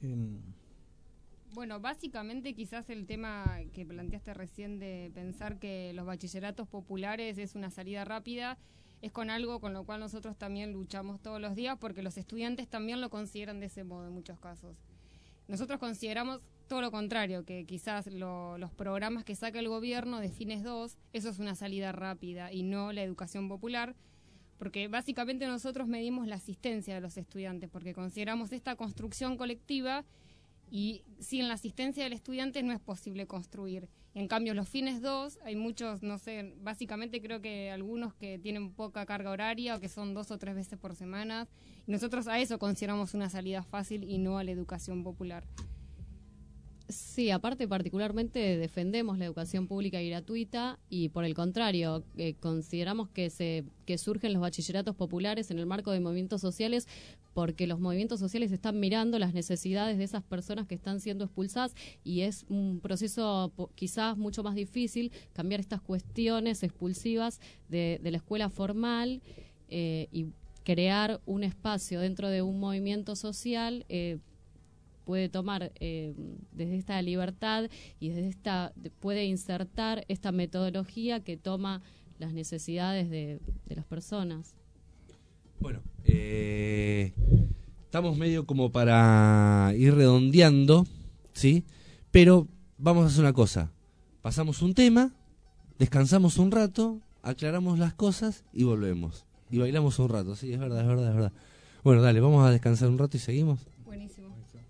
Bueno, básicamente quizás el tema que planteaste recién de pensar que los bachilleratos populares es una salida rápida, es con algo con lo cual nosotros también luchamos todos los días, porque los estudiantes también lo consideran de ese modo en muchos casos. Nosotros consideramos todo lo contrario, que quizás los programas que saca el gobierno de fines 2, eso es una salida rápida y no la educación popular, porque básicamente nosotros medimos la asistencia de los estudiantes, porque consideramos esta construcción colectiva y sin la asistencia del estudiante no es posible construir. En cambio, los fines 2, hay muchos, no sé, básicamente creo que algunos que tienen poca carga horaria o que son 2 o 3 veces por semana, y nosotros a eso consideramos una salida fácil y no a la educación popular. Sí, aparte particularmente defendemos la educación pública y gratuita y por el contrario, consideramos que surgen los bachilleratos populares en el marco de movimientos sociales porque los movimientos sociales están mirando las necesidades de esas personas que están siendo expulsadas y es un proceso quizás mucho más difícil cambiar estas cuestiones expulsivas de la escuela formal y crear un espacio dentro de un movimiento social puede tomar desde esta libertad y desde puede insertar esta metodología que toma las necesidades de las personas. Bueno, estamos medio como para ir redondeando, ¿sí? Pero vamos a hacer una cosa. Pasamos un tema, descansamos un rato, aclaramos las cosas y volvemos. Y bailamos un rato, sí, es verdad. Bueno, dale, vamos a descansar un rato y seguimos. Buenísimo.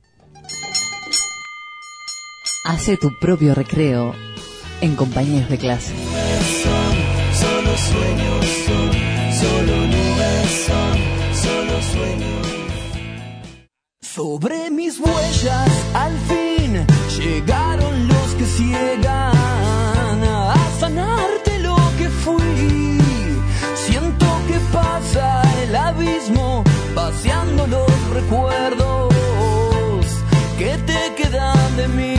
Hace tu propio recreo en compañeros de clase. Solo sueños son, solo nubes son, solo sueños. Sobre mis huellas al fin llegaron los que ciegan a sanarte lo que fui. Siento que pasa el abismo vaciando los recuerdos que te quedan de mí.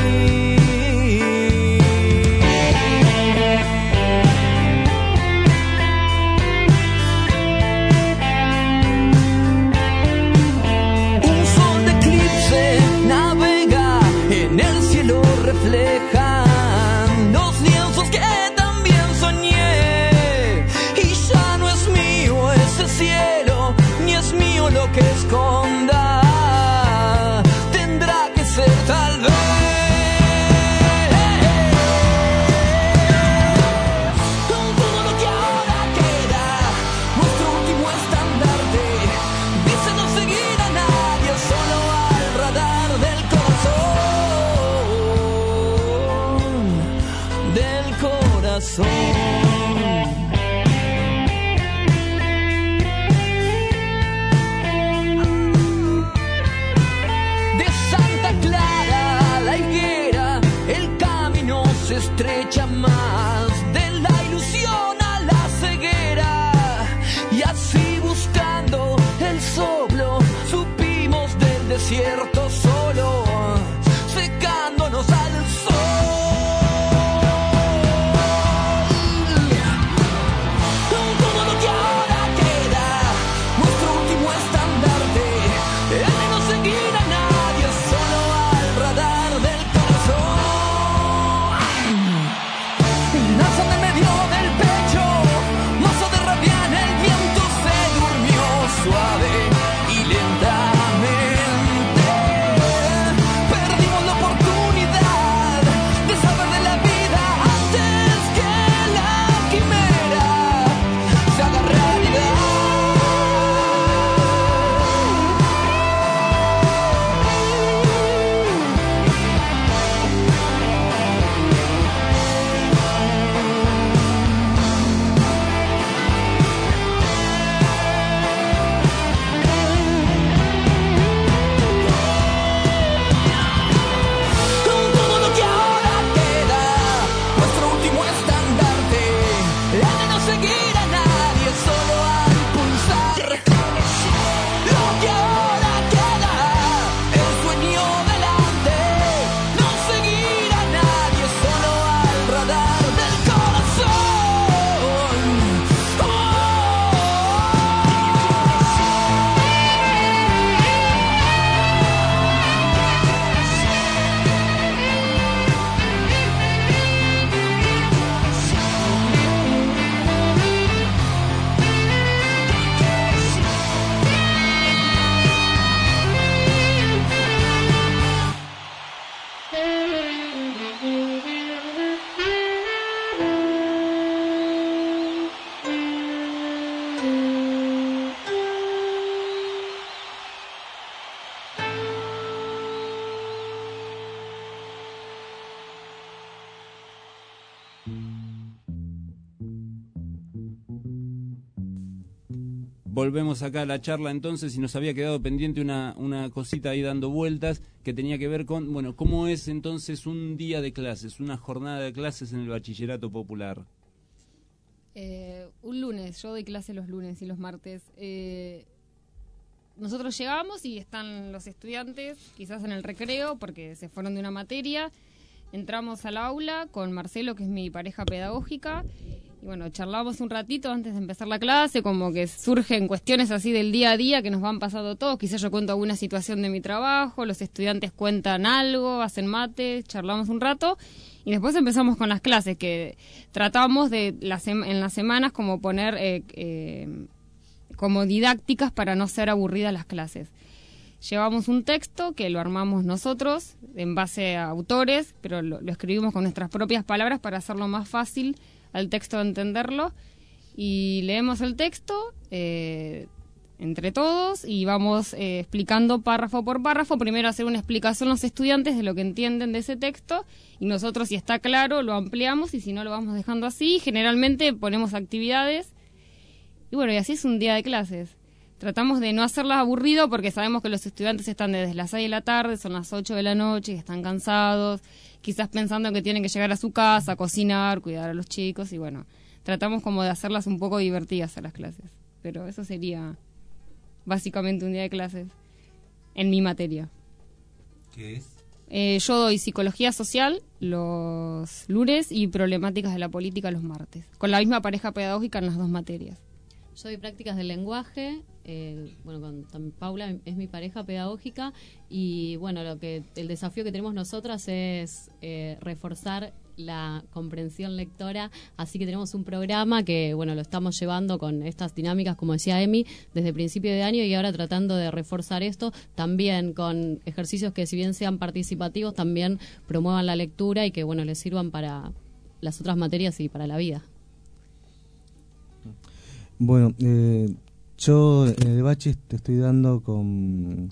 Reflejan los lienzos que también soñé y ya no es mío ese cielo, ni es mío lo que esconda, tendrá que ser tal vez todo lo que ahora queda, nuestro último estandarte, dice no seguir a nadie, solo al radar del corazón. desierto solo, secándonos al sol. Todo lo que ahora queda, nuestro último estandarte, el de no seguir a nadie, solo al radar del corazón. Nace de medio del pecho, mazo de rabia en el viento, se durmió suave y lentamente. Perdimos la oportunidad de saber de la vida antes que la quimera se haga realidad. Con todo lo que ahora queda, nuestro último estandarte, el de no seguir a nadie, solo al pulsar. Lo que ahora queda, el sueño delante, no seguir a nadie, solo al radar del corazón. Volvemos acá a la charla entonces, y nos había quedado pendiente una cosita ahí dando vueltas que tenía que ver con, bueno, ¿cómo es entonces un día de clases, una jornada de clases en el bachillerato popular? Un lunes, yo doy clase los lunes y los martes. Nosotros llegamos y están los estudiantes quizás en el recreo porque se fueron de una materia. Entramos al aula con Marcelo, que es mi pareja pedagógica, y bueno, charlamos un ratito antes de empezar la clase, como que surgen cuestiones así del día a día que nos van pasando todos. Quizás yo cuento alguna situación de mi trabajo, los estudiantes cuentan algo, hacen mate, charlamos un rato y después empezamos con las clases, que tratamos de en las semanas como poner como didácticas para no ser aburridas las clases. Llevamos un texto que lo armamos nosotros en base a autores, pero lo escribimos con nuestras propias palabras para hacerlo más fácil al texto de entenderlo, y leemos el texto entre todos y vamos explicando párrafo por párrafo. Primero hacer una explicación los estudiantes de lo que entienden de ese texto, y nosotros, si está claro, lo ampliamos, y si no, lo vamos dejando así. Generalmente ponemos actividades y bueno, y así es un día de clases. Tratamos de no hacerlas aburrido porque sabemos que los estudiantes están desde las 6 de la tarde, son las 8 de la noche y están cansados, quizás pensando que tienen que llegar a su casa, cocinar, cuidar a los chicos, y bueno, tratamos como de hacerlas un poco divertidas a las clases. Pero eso sería básicamente un día de clases en mi materia. ¿Qué es? Yo doy psicología social los lunes y problemáticas de la política los martes, con la misma pareja pedagógica en las dos materias. Yo doy prácticas del lenguaje, con Paula es mi pareja pedagógica, y bueno, el desafío que tenemos nosotras es reforzar la comprensión lectora, así que tenemos un programa que bueno, lo estamos llevando con estas dinámicas, como decía Emi, desde principio de año, y ahora tratando de reforzar esto también con ejercicios que, si bien sean participativos, también promuevan la lectura y que bueno, les sirvan para las otras materias y para la vida. Bueno, yo en el bachi estoy dando con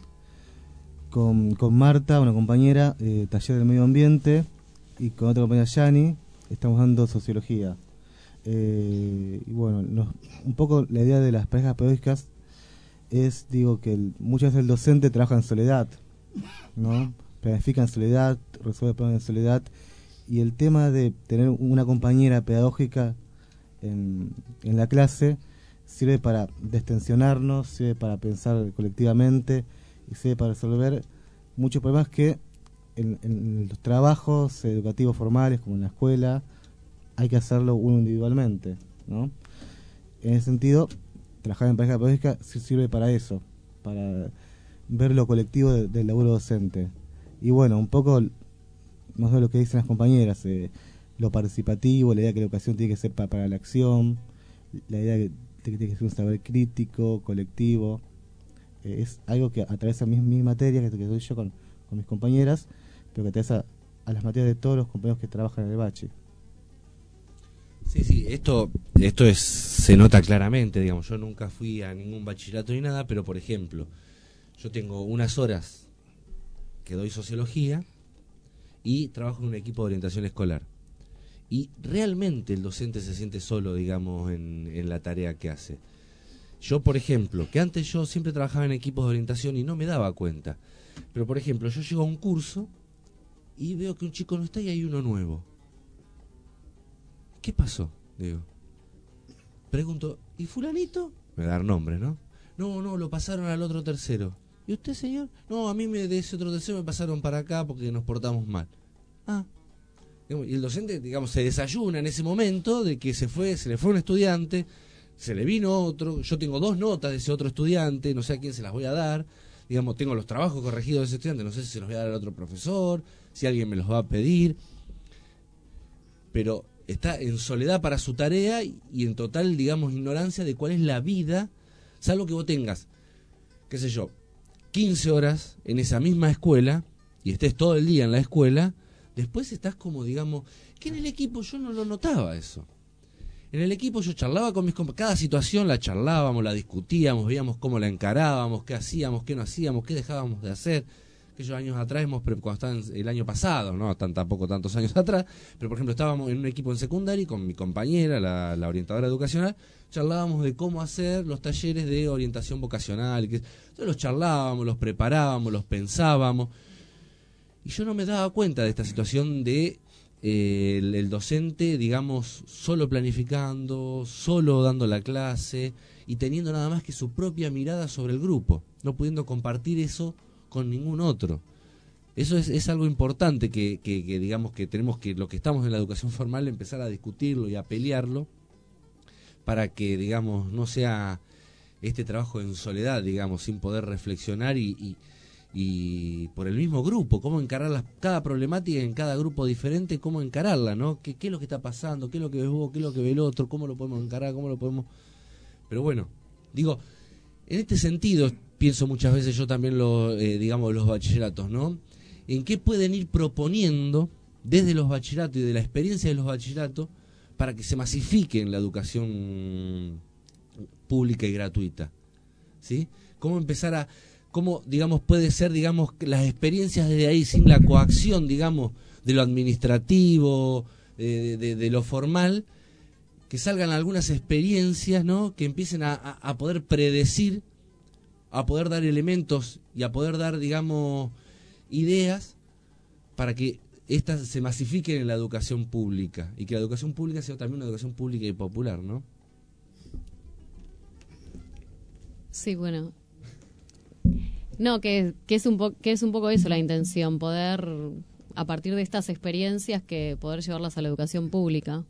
Marta, una compañera, taller del medio ambiente, y con otra compañera, Yani, estamos dando sociología. Y bueno, un poco la idea de las parejas pedagógicas es, que muchas veces el docente trabaja en soledad, ¿no? Planifica en soledad, resuelve problemas en soledad, y el tema de tener una compañera pedagógica en la clase sirve para destensionarnos, sirve para pensar colectivamente y sirve para resolver muchos problemas que en los trabajos educativos formales, como en la escuela, hay que hacerlo uno individualmente, ¿no? En ese sentido, trabajar en pareja pedagógica sí sirve para eso, para ver lo colectivo del laburo docente. Y bueno, un poco más de lo que dicen las compañeras, lo participativo, la idea que la educación tiene que ser para la acción, la idea de que tiene que ser un saber crítico, colectivo. Es algo que atraviesa mi materia, que doy yo con mis compañeras, pero que atraviesa a las materias de todos los compañeros que trabajan en el bachi. Sí, esto se nota claramente, digamos. Yo nunca fui a ningún bachillerato ni nada, pero por ejemplo, yo tengo unas horas que doy sociología y trabajo en un equipo de orientación escolar. Y realmente el docente se siente solo, digamos, en la tarea que hace. Yo, por ejemplo, que antes yo siempre trabajaba en equipos de orientación y no me daba cuenta. Pero, por ejemplo, yo llego a un curso y veo que un chico no está y hay uno nuevo. ¿Qué pasó? Digo. Pregunto, ¿y fulanito? Me da nombres, ¿no? No, lo pasaron al otro tercero. ¿Y usted, señor? No, a mí de ese otro tercero me pasaron para acá porque nos portamos mal. Ah. Y el docente, digamos, se desayuna en ese momento de que se le fue un estudiante, se le vino otro, yo tengo 2 notas de ese otro estudiante, no sé a quién se las voy a dar, digamos, tengo los trabajos corregidos de ese estudiante, no sé si se los voy a dar al otro profesor, si alguien me los va a pedir, pero está en soledad para su tarea y en total, digamos, ignorancia de cuál es la vida, salvo que vos tengas, qué sé yo, 15 horas en esa misma escuela y estés todo el día en la escuela. Después estás como, digamos, que en el equipo yo no lo notaba eso. En el equipo yo charlaba con mis compañeros, cada situación la charlábamos, la discutíamos, veíamos cómo la encarábamos, qué hacíamos, qué no hacíamos, qué dejábamos de hacer. Aquellos años atrás, cuando estaban el año pasado, no tampoco tantos años atrás, pero por ejemplo estábamos en un equipo en secundaria y con mi compañera, la orientadora educacional, charlábamos de cómo hacer los talleres de orientación vocacional. Entonces los charlábamos, los preparábamos, los pensábamos. Y yo no me daba cuenta de esta situación de el docente, digamos, solo planificando, solo dando la clase y teniendo nada más que su propia mirada sobre el grupo, no pudiendo compartir eso con ningún otro. Eso es algo importante que digamos que tenemos que, los que estamos en la educación formal, empezar a discutirlo y a pelearlo para que, digamos, no sea este trabajo en soledad, digamos, sin poder reflexionar y por el mismo grupo, cómo encarar cada problemática en cada grupo diferente, cómo encararla, ¿no? ¿Qué es lo que está pasando? ¿Qué es lo que ves vos? ¿Qué es lo que ve el otro? ¿Cómo lo podemos encarar? ¿Cómo lo podemos...? Pero bueno, digo, en este sentido, pienso muchas veces yo también digamos, los bachilleratos, ¿no? En qué pueden ir proponiendo desde los bachilleratos y de la experiencia de los bachilleratos para que se masifique en la educación pública y gratuita, ¿sí? ¿Cómo empezar a... cómo, digamos, puede ser, digamos, las experiencias desde ahí, sin la coacción, digamos, de lo administrativo, de lo formal, que salgan algunas experiencias, ¿no?, que empiecen a poder predecir, a poder dar elementos y a poder dar, digamos, ideas para que estas se masifiquen en la educación pública y que la educación pública sea también una educación pública y popular, ¿no? Sí, bueno. No, que es un poco eso la intención, poder, a partir de estas experiencias, que poder llevarlas a la educación pública.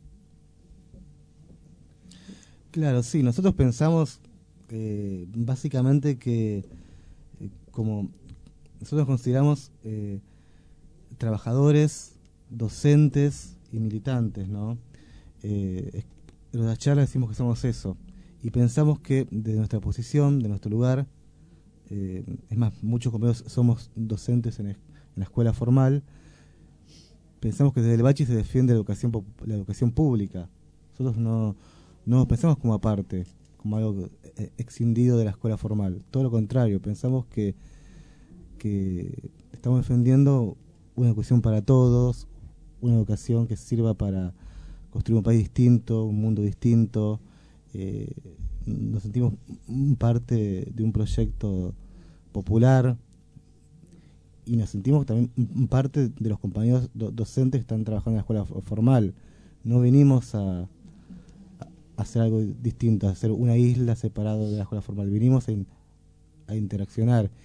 Claro, sí, nosotros pensamos básicamente que como nosotros consideramos trabajadores, docentes y militantes, ¿no? En las charlas decimos que somos eso y pensamos que desde nuestra posición, de nuestro lugar, es más, muchos compañeros somos docentes en la escuela formal, pensamos que desde el bachi se defiende la educación pública. Nosotros no nos pensamos como aparte, como algo excindido de la escuela formal. Todo lo contrario, pensamos que estamos defendiendo una educación para todos, una educación que sirva para construir un país distinto, un mundo distinto. Nos sentimos parte de un proyecto popular y nos sentimos también parte de los compañeros docentes que están trabajando en la escuela formal. No venimos a hacer algo distinto, a hacer una isla separada de la escuela formal. Vinimos a interaccionar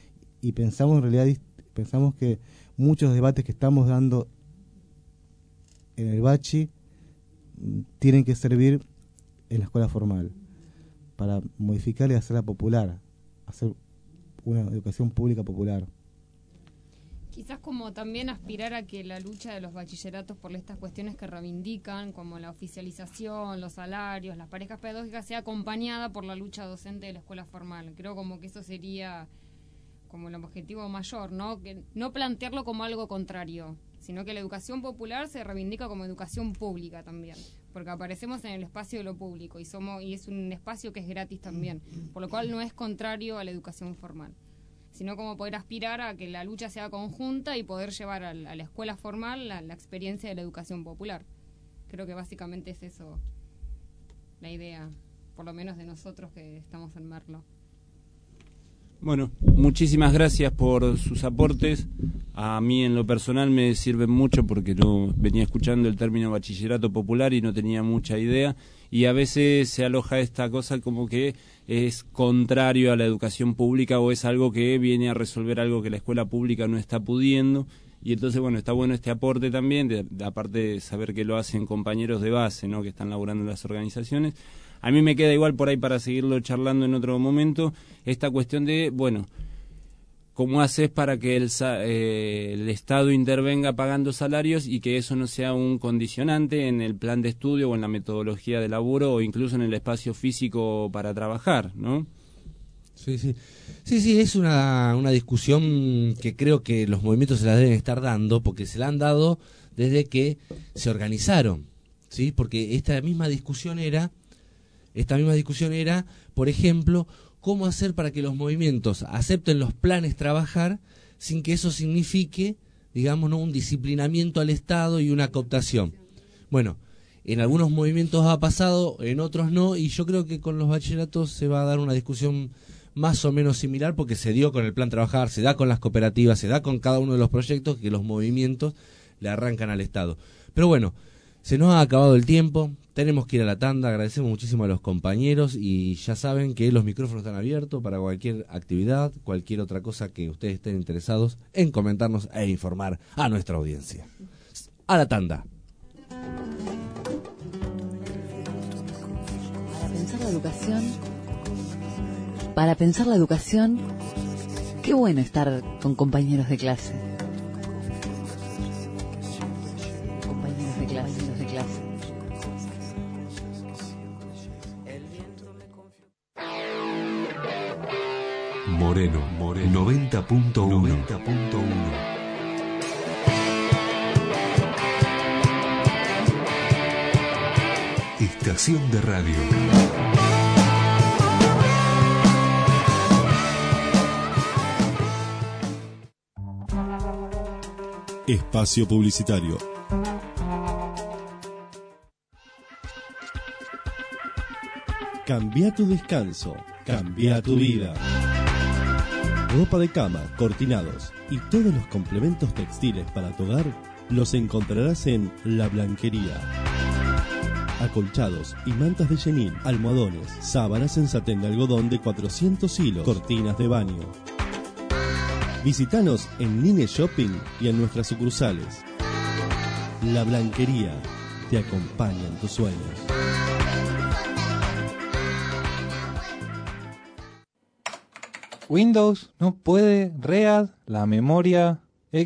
y pensamos en realidad que muchos debates que estamos dando en el bachi tienen que servir en la escuela formal para modificar y hacerla popular, hacer una educación pública popular. Quizás como también aspirar a que la lucha de los bachilleratos por estas cuestiones que reivindican, como la oficialización, los salarios, las parejas pedagógicas, sea acompañada por la lucha docente de la escuela formal. Creo como que eso sería como el objetivo mayor, ¿no? Que no plantearlo como algo contrario, sino que la educación popular se reivindica como educación pública también, porque aparecemos en el espacio de lo público y es un espacio que es gratis también, por lo cual no es contrario a la educación formal, sino como poder aspirar a que la lucha sea conjunta y poder llevar a la escuela formal la experiencia de la educación popular. Creo que básicamente es eso la idea, por lo menos de nosotros que estamos en Merlo. Bueno, muchísimas gracias por sus aportes. A mí en lo personal me sirven mucho porque no venía escuchando el término bachillerato popular y no tenía mucha idea, y a veces se aloja esta cosa como que es contrario a la educación pública o es algo que viene a resolver algo que la escuela pública no está pudiendo, y entonces bueno, está bueno este aporte también, aparte de saber que lo hacen compañeros de base, ¿no?, que están laburando en las organizaciones. A mí me queda igual por ahí para seguirlo charlando en otro momento, esta cuestión de, bueno, ¿cómo haces para que el Estado intervenga pagando salarios y que eso no sea un condicionante en el plan de estudio o en la metodología de laburo o incluso en el espacio físico para trabajar, ¿no? Sí, es una discusión que creo que los movimientos se la deben estar dando, porque se la han dado desde que se organizaron, ¿sí? Porque esta misma discusión era, por ejemplo, cómo hacer para que los movimientos acepten los planes trabajar sin que eso signifique, digamos, ¿no?, un disciplinamiento al Estado y una cooptación. Bueno, en algunos movimientos ha pasado, en otros no, y yo creo que con los bachilleratos se va a dar una discusión más o menos similar, porque se dio con el plan trabajar, se da con las cooperativas, se da con cada uno de los proyectos que los movimientos le arrancan al Estado. Pero bueno, se nos ha acabado el tiempo, tenemos que ir a la tanda, agradecemos muchísimo a los compañeros y ya saben que los micrófonos están abiertos para cualquier actividad, cualquier otra cosa que ustedes estén interesados en comentarnos e informar a nuestra audiencia. A la tanda. Para pensar la educación, qué bueno estar con compañeros de clase. Moreno 90.1. Estación de radio. Espacio publicitario. Cambia tu descanso, cambia tu vida. Ropa de cama, cortinados y todos los complementos textiles para tu hogar los encontrarás en La Blanquería. Acolchados y mantas de chenil, almohadones, sábanas en satén de algodón de 400 hilos, cortinas de baño. Visítanos en Line Shopping y en nuestras sucursales. La Blanquería te acompaña en tus sueños. Windows no puede read la memoria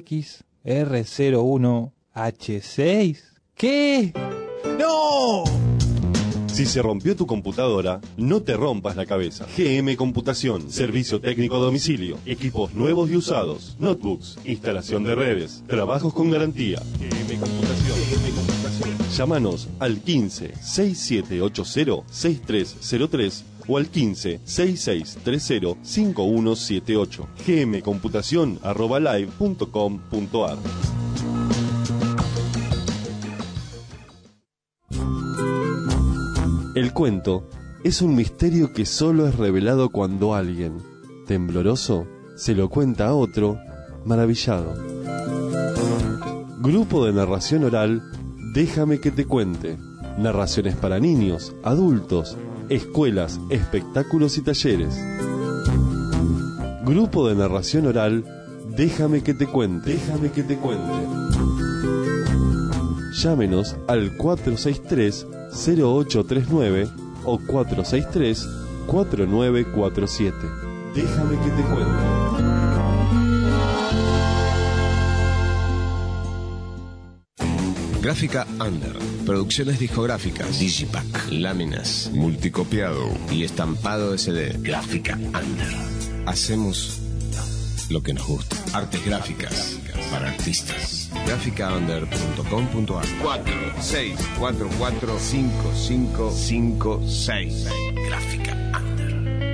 XR01H6. ¿Qué? ¡No! Si se rompió tu computadora, no te rompas la cabeza. GM Computación, servicio técnico a domicilio, equipos nuevos y usados, notebooks, instalación de redes, trabajos con garantía. GM Computación. Llámanos al 15-6780-6303 o al 15-6630-5178. gmcomputacion@live.com.ar. El cuento es un misterio que solo es revelado cuando alguien, tembloroso, se lo cuenta a otro, maravillado. Grupo de narración oral, Déjame que te cuente. Narraciones para niños, adultos, escuelas, espectáculos y talleres. Grupo de narración oral, Déjame que te cuente. Déjame que te cuente. Llámenos al 463-0839 o 463-4947. Déjame que te cuente. Gráfica Under. Producciones discográficas. Digipack. Láminas. Multicopiado. Y estampado SD. Gráfica Under. Hacemos lo que nos gusta. Artes gráficas para artistas. Gráficaunder.com.ar 46445556. Gráfica Under.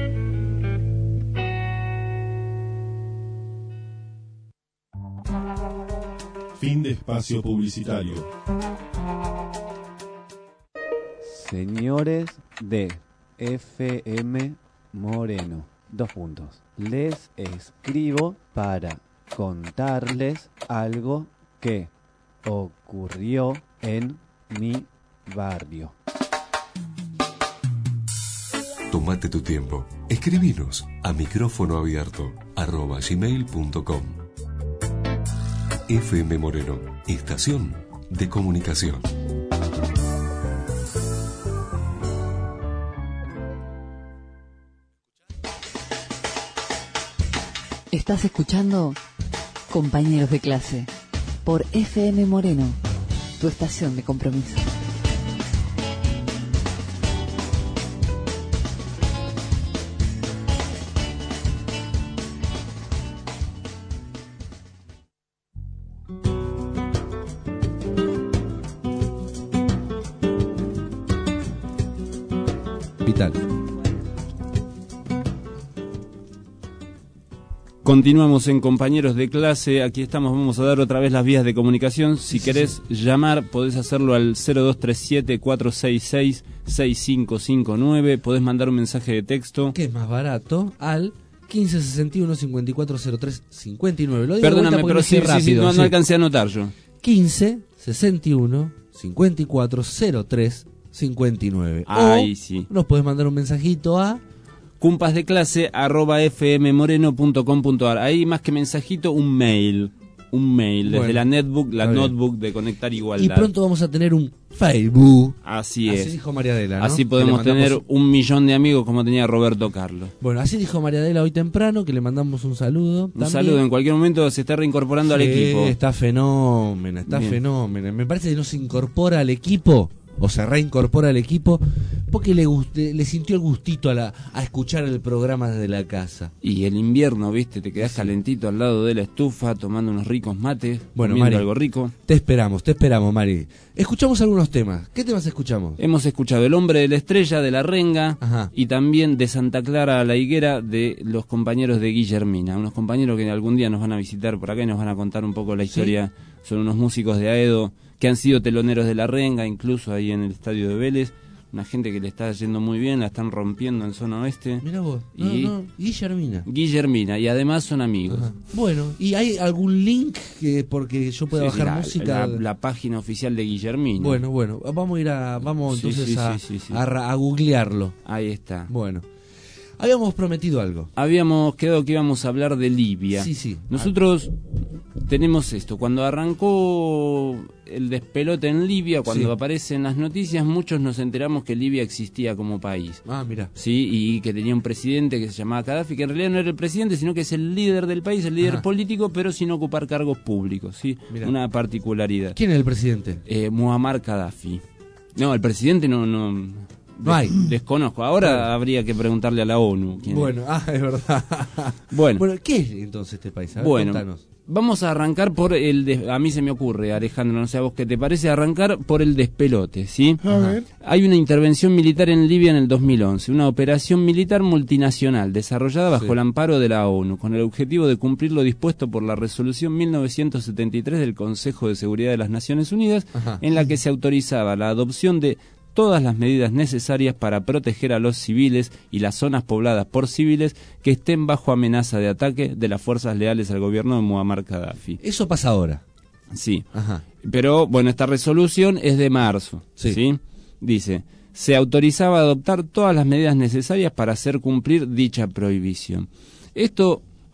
Fin de espacio publicitario. Señores de FM Moreno, 2 puntos. Les escribo para contarles algo que ocurrió en mi barrio. Tómate tu tiempo. Escribinos a micrófonoabierto@gmail.com. FM Moreno, estación de comunicación. Estás escuchando Compañeros de Clase por FM Moreno, tu estación de compromiso. Vital. Continuamos en Compañeros de Clase, aquí estamos, vamos a dar otra vez las vías de comunicación. Si querés llamar, podés hacerlo al 0237-466-6559, podés mandar un mensaje de texto. Que es más barato, al 1561-5403-59. Lo digo Perdóname, pero sí, rápido, no alcancé a anotar yo. 1561-5403-59. Ahí sí. Nos podés mandar un mensajito a cumpasdeclase@fmmoreno.com.ar. Ahí más que mensajito, un mail desde Bueno, la netbook, la está bien. notebook de Conectar Igualdad. Y pronto vamos a tener un Facebook. Así es. Así dijo María Adela, ¿no? Así Que podemos le mandamos tener 1 millón de amigos como tenía Roberto Carlos. Bueno, así dijo María Adela hoy temprano, que le mandamos un saludo. Un saludo, en cualquier momento se está reincorporando al equipo. Está fenómeno, Bien. fenómeno. Me parece que no se incorpora al equipo, o se reincorpora al equipo, porque le sintió el gustito a escuchar el programa desde la casa. Y el invierno, viste, te quedás calentito al lado de la estufa, tomando unos ricos mates, Bueno, comiendo Mari, algo rico. Te esperamos, Mari. Escuchamos algunos temas. ¿Qué temas escuchamos? Hemos escuchado El Hombre de la Estrella, de La Renga, Ajá. y también de Santa Clara a la Higuera, de los compañeros de Guillermina. Unos compañeros que algún día nos van a visitar por acá y nos van a contar un poco la historia. Son unos músicos de Aedo que han sido teloneros de La Renga, incluso ahí en el estadio de Vélez. Una gente que le está yendo muy bien, la están rompiendo en zona oeste. Mirá vos. Guillermina, y además son amigos. Ajá. Bueno, ¿y hay algún link porque yo pueda bajar música? La página oficial de Guillermina. Bueno, vamos entonces sí, a, sí. a googlearlo. Ahí está. Bueno, habíamos prometido algo. Habíamos quedado que íbamos a hablar de Libia. Sí. Nosotros tenemos esto. Cuando arrancó el despelote en Libia, cuando aparecen las noticias, muchos nos enteramos que Libia existía como país. Ah, mira. Sí, y que tenía un presidente que se llamaba Gaddafi, que en realidad no era el presidente, sino que es el líder del país, el líder político, pero sin ocupar cargos públicos. Sí, mirá. Una particularidad. ¿Quién es el presidente? Muammar Gaddafi. No, el presidente no hay. Desconozco. Ahora habría que preguntarle a la ONU. Bueno, es verdad. Bueno, ¿qué es entonces este país? A ver, bueno, contanos. vamos a arrancar por a mí se me ocurre, Alejandro, no sé a vos qué te parece, arrancar por el despelote, ¿sí? A ver. Hay una intervención militar en Libia en el 2011, una operación militar multinacional desarrollada bajo el amparo de la ONU, con el objetivo de cumplir lo dispuesto por la resolución 1973 del Consejo de Seguridad de las Naciones Unidas, en la que se autorizaba la adopción de todas las medidas necesarias para proteger a los civiles y las zonas pobladas por civiles que estén bajo amenaza de ataque de las fuerzas leales al gobierno de Muammar Gaddafi. Eso pasa ahora. Sí. Pero, bueno, esta resolución es de marzo. ¿Sí? Dice, se autorizaba a adoptar todas las medidas necesarias para hacer cumplir dicha prohibición. Esto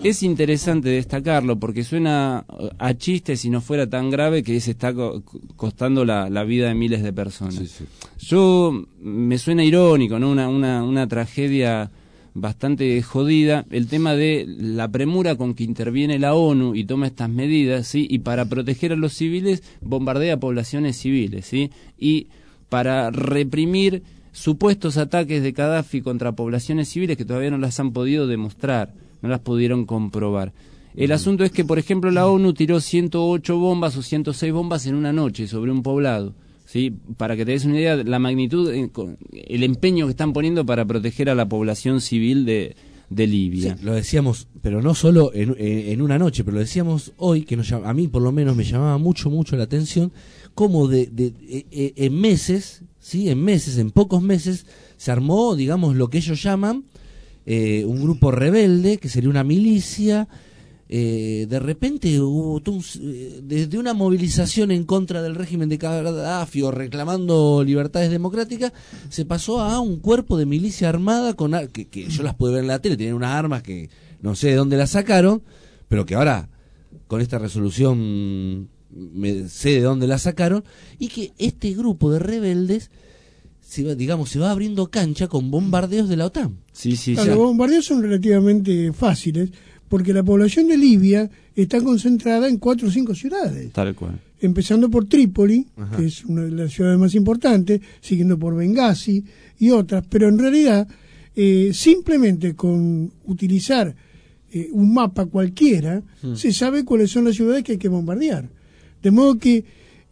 Es interesante destacarlo porque suena a chiste si no fuera tan grave que se está costando la vida de miles de personas. Sí, sí. Yo me suena irónico, ¿no? Una tragedia bastante jodida el tema de la premura con que interviene la ONU y toma estas medidas, ¿sí? Y para proteger a los civiles bombardea poblaciones civiles, ¿sí? Y para reprimir supuestos ataques de Gaddafi contra poblaciones civiles que todavía no las han podido demostrar, no las pudieron comprobar. El asunto es que, por ejemplo, la ONU tiró 108 bombas o 106 bombas en una noche sobre un poblado, ¿sí? Para que te des una idea de la magnitud, el empeño que están poniendo para proteger a la población civil de Libia. Sí, lo decíamos, pero no solo en una noche, pero lo decíamos hoy, que a mí por lo menos me llamaba mucho la atención, cómo en meses, ¿sí? En pocos meses, se armó, digamos, lo que ellos llaman un grupo rebelde, que sería una milicia. De repente hubo desde una movilización en contra del régimen de Gaddafi o reclamando libertades democráticas, se pasó a un cuerpo de milicia armada que yo las pude ver en la tele, tenían unas armas que no sé de dónde las sacaron, pero que ahora con esta resolución sé de dónde las sacaron, y que este grupo de rebeldes se va abriendo cancha con bombardeos de la OTAN. Sí, Los bombardeos son relativamente fáciles porque la población de Libia está concentrada en 4 o 5 ciudades. Tal cual. Empezando por Trípoli, que es una de las ciudades más importantes, siguiendo por Benghazi y otras, pero en realidad simplemente con utilizar un mapa cualquiera, se sabe cuáles son las ciudades que hay que bombardear. De modo que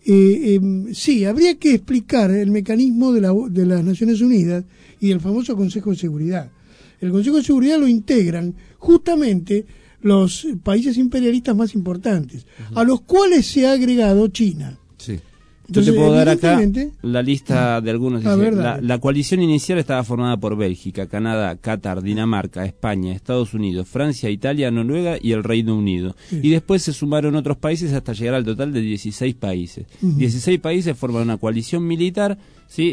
sí, habría que explicar el mecanismo de las Naciones Unidas y el famoso Consejo de Seguridad. El Consejo de Seguridad lo integran justamente los países imperialistas más importantes, a los cuales se ha agregado China. Sí. Yo Entonces, te puedo dar acá evidentemente, la lista de algunos. Dice, la coalición inicial estaba formada por Bélgica, Canadá, Qatar, Dinamarca, España, Estados Unidos, Francia, Italia, Noruega y el Reino Unido. Sí. Y después se sumaron otros países hasta llegar al total de 16 países. 16 países forman una coalición militar, ¿sí?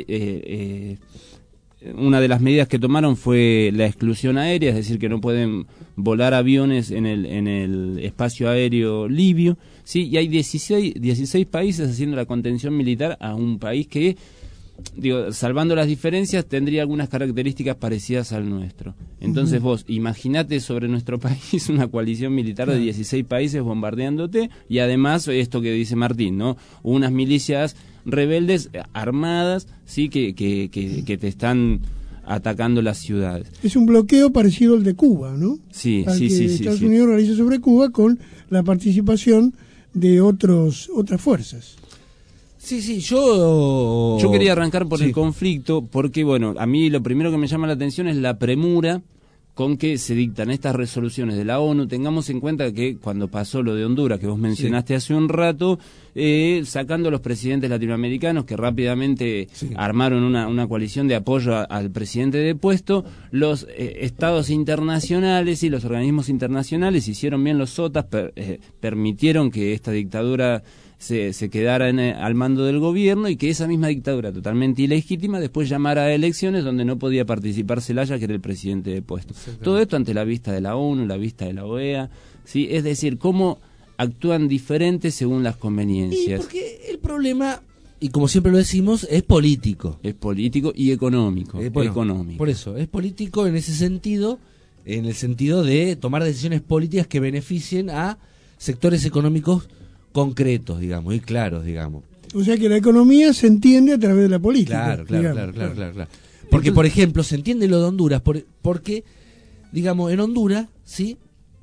Una de las medidas que tomaron fue la exclusión aérea, es decir, que no pueden volar aviones en el espacio aéreo libio, ¿sí? Y hay 16 países haciendo la contención militar a un país que, salvando las diferencias, tendría algunas características parecidas al nuestro. Entonces vos, imaginate sobre nuestro país una coalición militar de 16 países bombardeándote, y además esto que dice Martín, ¿no? Unas milicias rebeldes armadas, sí, que te están atacando las ciudades. Es un bloqueo parecido al de Cuba, ¿no? Sí, al sí, que sí. Estados Unidos realiza sobre Cuba con la participación de otras fuerzas. Sí, yo quería arrancar por el conflicto, porque, bueno, a mí lo primero que me llama la atención es la premura con que se dictan estas resoluciones de la ONU. Tengamos en cuenta que cuando pasó lo de Honduras, que vos mencionaste hace un rato, sacando a los presidentes latinoamericanos que rápidamente armaron una coalición de apoyo al presidente depuesto, los estados internacionales y los organismos internacionales hicieron bien los sotas, permitieron que esta dictadura se quedara al mando del gobierno, y que esa misma dictadura totalmente ilegítima después llamara a elecciones donde no podía participar Zelaya, que era el presidente depuesto. Todo esto ante la vista de la ONU, la vista de la OEA, ¿sí? Es decir, cómo actúan diferentes según las conveniencias. Y porque el problema, y como siempre lo decimos, es político. Es político y económico. Económico. Por eso, es político en ese sentido, en el sentido de tomar decisiones políticas que beneficien a sectores económicos concretos, digamos, y claros, digamos. O sea que la economía se entiende a través de la política. Claro. Porque, por ejemplo, se entiende lo de Honduras, porque, digamos, en Honduras, ¿sí?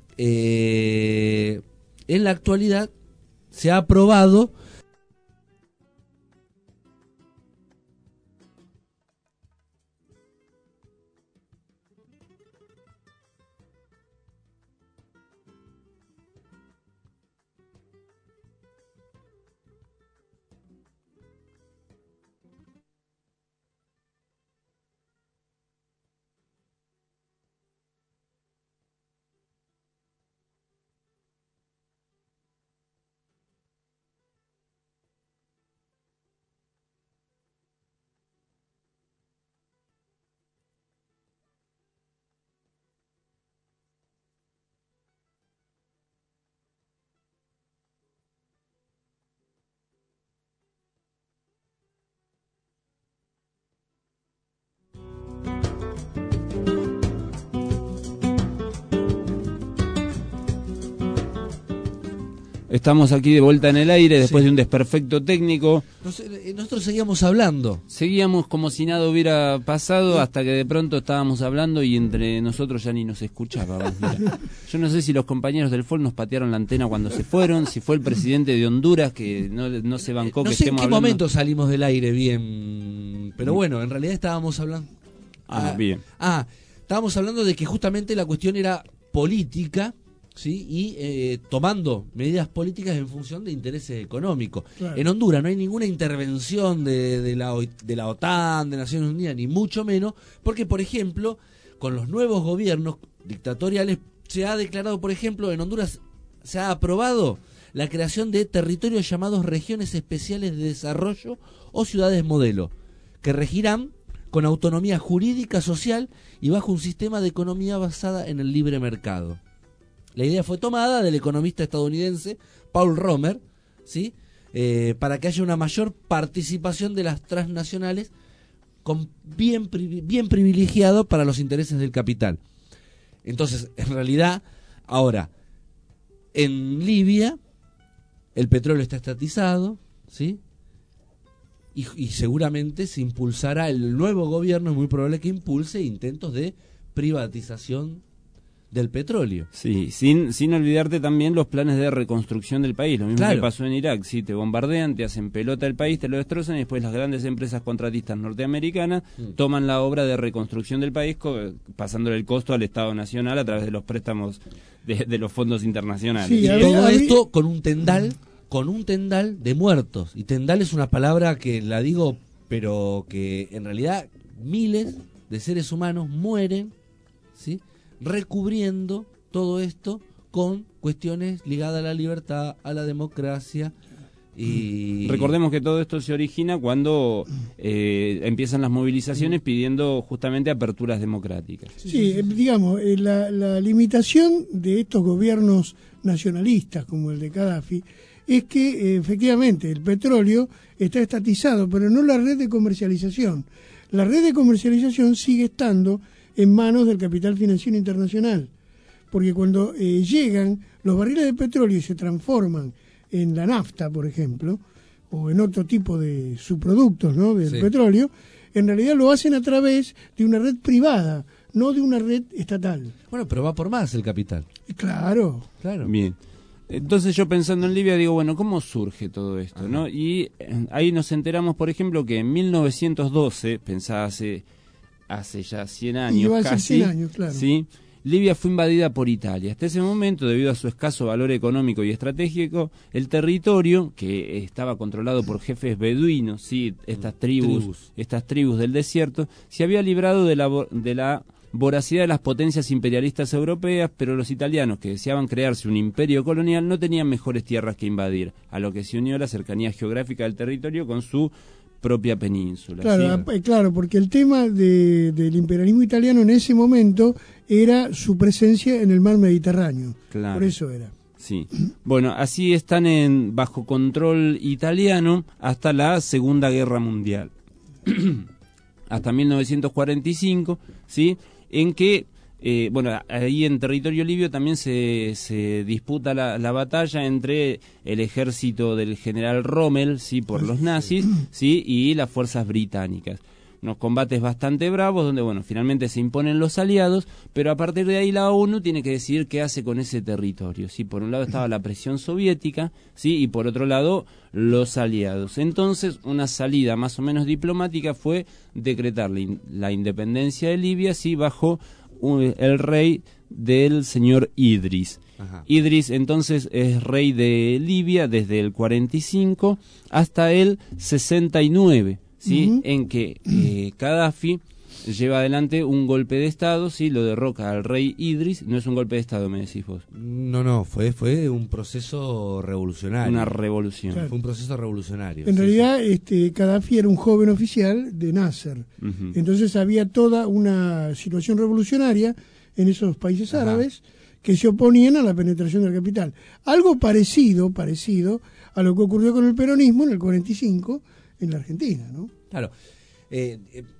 En la actualidad se ha aprobado Estamos aquí de vuelta en el aire después de un desperfecto técnico. Nosotros seguíamos hablando. Seguíamos como si nada hubiera pasado hasta que de pronto estábamos hablando y entre nosotros ya ni nos escuchábamos. Mira. Yo no sé si los compañeros del FOL nos patearon la antena cuando se fueron, si fue el presidente de Honduras que no se bancó que estemos hablando. No sé en qué momento salimos del aire bien, pero bueno, en realidad estábamos hablando... bien. Estábamos hablando de que justamente la cuestión era política, ¿sí? Y tomando medidas políticas en función de intereses económicos. Claro. En Honduras no hay ninguna intervención de la OTAN, de Naciones Unidas, ni mucho menos, porque, por ejemplo, con los nuevos gobiernos dictatoriales se ha declarado, por ejemplo, en Honduras se ha aprobado la creación de territorios llamados regiones especiales de desarrollo o ciudades modelo, que regirán con autonomía jurídica, social y bajo un sistema de economía basada en el libre mercado. La idea fue tomada del economista estadounidense Paul Romer, ¿sí? Para que haya una mayor participación de las transnacionales con bien privilegiado para los intereses del capital. Entonces, en realidad, ahora, en Libia, el petróleo está estatizado, ¿sí? Y seguramente se impulsará, el nuevo gobierno es muy probable que impulse intentos de privatización del petróleo. Sí, sin olvidarte también los planes de reconstrucción del país, lo mismo que pasó en Irak, sí, te bombardean, te hacen pelota el país, te lo destrozan y después las grandes empresas contratistas norteamericanas toman la obra de reconstrucción del país pasándole el costo al Estado Nacional a través de los préstamos de los fondos internacionales. Sí, y todo esto con un tendal de muertos, y tendal es una palabra que la digo, pero que en realidad miles de seres humanos mueren, ¿sí? Recubriendo todo esto con cuestiones ligadas a la libertad, a la democracia. Y recordemos que todo esto se origina cuando empiezan las movilizaciones pidiendo justamente aperturas democráticas. Sí, digamos, la limitación de estos gobiernos nacionalistas como el de Gaddafi es que efectivamente el petróleo está estatizado, pero no la red de comercialización. La red de comercialización sigue estando en manos del capital financiero internacional, porque cuando llegan los barriles de petróleo y se transforman en la nafta, por ejemplo, o en otro tipo de subproductos, ¿no?, del petróleo, en realidad lo hacen a través de una red privada, no de una red estatal. Bueno, pero va por más el capital. Claro. Bien. Entonces yo pensando en Libia digo, bueno, ¿cómo surge todo esto, no? Y ahí nos enteramos, por ejemplo, que en 1912, pensaba hace ya 100 años casi, 100 años, claro. ¿sí? Libia fue invadida por Italia. Hasta ese momento, debido a su escaso valor económico y estratégico, el territorio, que estaba controlado por jefes beduinos, ¿sí?, estas tribus del desierto, se había librado de la voracidad de las potencias imperialistas europeas, pero los italianos, que deseaban crearse un imperio colonial, no tenían mejores tierras que invadir, a lo que se unió la cercanía geográfica del territorio con su propia península. Claro, ¿sí? Claro, porque el tema del imperialismo italiano en ese momento era su presencia en el mar Mediterráneo. Claro. Por eso era. Sí. Bueno, así están bajo control italiano hasta la Segunda Guerra Mundial. Hasta 1945, ¿sí?, en que, ahí en territorio libio también se disputa la batalla entre el ejército del general Rommel, ¿sí?, por los nazis, ¿sí?, y las fuerzas británicas. Unos combates bastante bravos donde, finalmente se imponen los aliados, pero a partir de ahí la ONU tiene que decidir qué hace con ese territorio, ¿sí? Por un lado estaba la presión soviética, ¿sí?, y por otro lado los aliados. Entonces, una salida más o menos diplomática fue decretar la independencia de Libia, ¿sí?, bajo el rey del señor Idris. Ajá. Idris entonces es rey de Libia desde el 45 hasta el 69. ¿Sí? En que Gaddafi lleva adelante un golpe de Estado, ¿sí?, lo derroca al rey Idris. No es un golpe de Estado, me decís vos. No, fue un proceso revolucionario. Una revolución. Claro. Fue un proceso revolucionario. En realidad, Gaddafi era un joven oficial de Nasser. Entonces había toda una situación revolucionaria en esos países árabes que se oponían a la penetración del capital. Algo parecido a lo que ocurrió con el peronismo en el 45 en la Argentina, ¿no? Claro.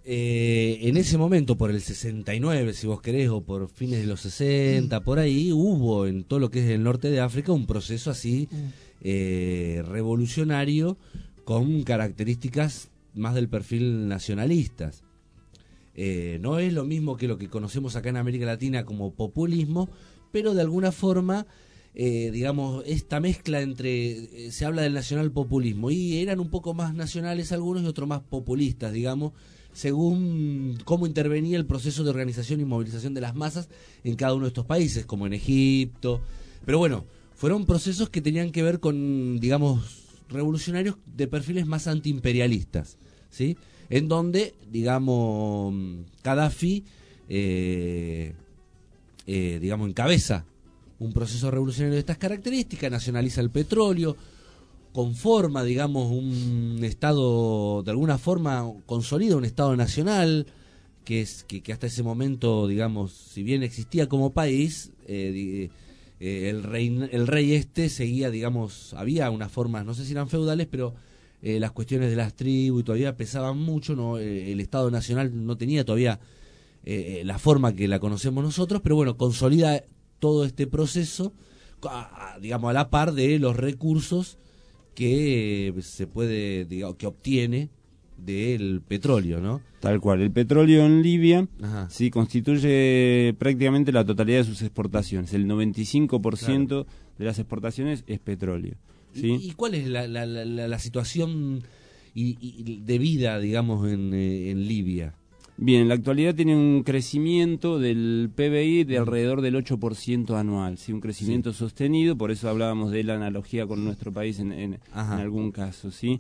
en ese momento, por el 69, si vos querés, o por fines de los 60, por ahí, hubo en todo lo que es el norte de África un proceso así revolucionario con características más del perfil nacionalistas. No es lo mismo que lo que conocemos acá en América Latina como populismo, pero de alguna forma, digamos, esta mezcla entre, se habla del nacionalpopulismo, y eran un poco más nacionales algunos y otros más populistas, digamos, según cómo intervenía el proceso de organización y movilización de las masas en cada uno de estos países, como en Egipto. Pero bueno, fueron procesos que tenían que ver con, digamos, revolucionarios de perfiles más antiimperialistas, ¿sí? En donde, digamos, Gaddafi, digamos, encabeza un proceso revolucionario de estas características, nacionaliza el petróleo, conforma, digamos, un Estado, de alguna forma, consolida un Estado nacional, que hasta ese momento, digamos, si bien existía como país, el rey seguía, digamos, había unas formas, no sé si eran feudales, pero las cuestiones de las tribus y todavía pesaban mucho, ¿no? El Estado nacional no tenía todavía la forma que la conocemos nosotros, pero bueno, consolida todo este proceso, digamos, a la par de los recursos que se puede, digamos, que obtiene del petróleo, ¿no? Tal cual. El petróleo en Libia sí constituye prácticamente la totalidad de sus exportaciones. El 95% de las exportaciones es petróleo. ¿Sí? ¿Y cuál es la situación de vida, digamos, en Libia? Bien, en la actualidad tiene un crecimiento del PBI de alrededor del 8% anual, ¿sí? Un crecimiento sostenido, por eso hablábamos de la analogía con nuestro país en algún caso, ¿sí?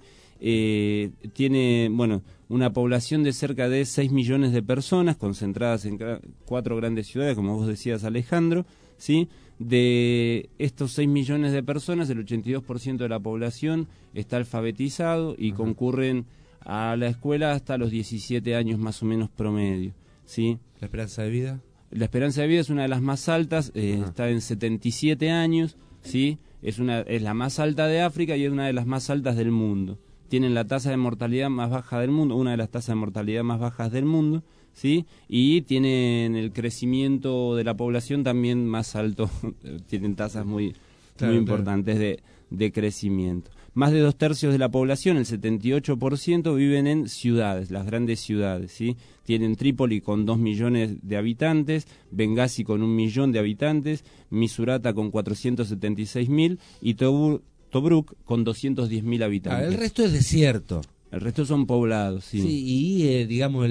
Tiene, bueno, una población de cerca de 6 millones de personas concentradas en 4 grandes ciudades, como vos decías, Alejandro, ¿sí? De estos 6 millones de personas, el 82% de la población está alfabetizado y concurren a la escuela hasta los 17 años más o menos promedio, ¿sí? ¿La esperanza de vida? La esperanza de vida es una de las más altas, está en 77 años, ¿sí? Es la más alta de África y es una de las más altas del mundo. Tienen la tasa de mortalidad más baja del mundo, una de las tasas de mortalidad más bajas del mundo, ¿sí? Y tienen el crecimiento de la población también más alto, tienen tasas muy importantes de crecimiento. Más de 2/3 de la población, el 78%, viven en ciudades, las grandes ciudades, ¿sí? Tienen Trípoli con 2 millones de habitantes, Benghazi con 1 millón de habitantes, Misurata con 476.000 y Tobruk con 210.000 habitantes. El resto es desierto. El resto son poblados, sí. Sí, y digamos,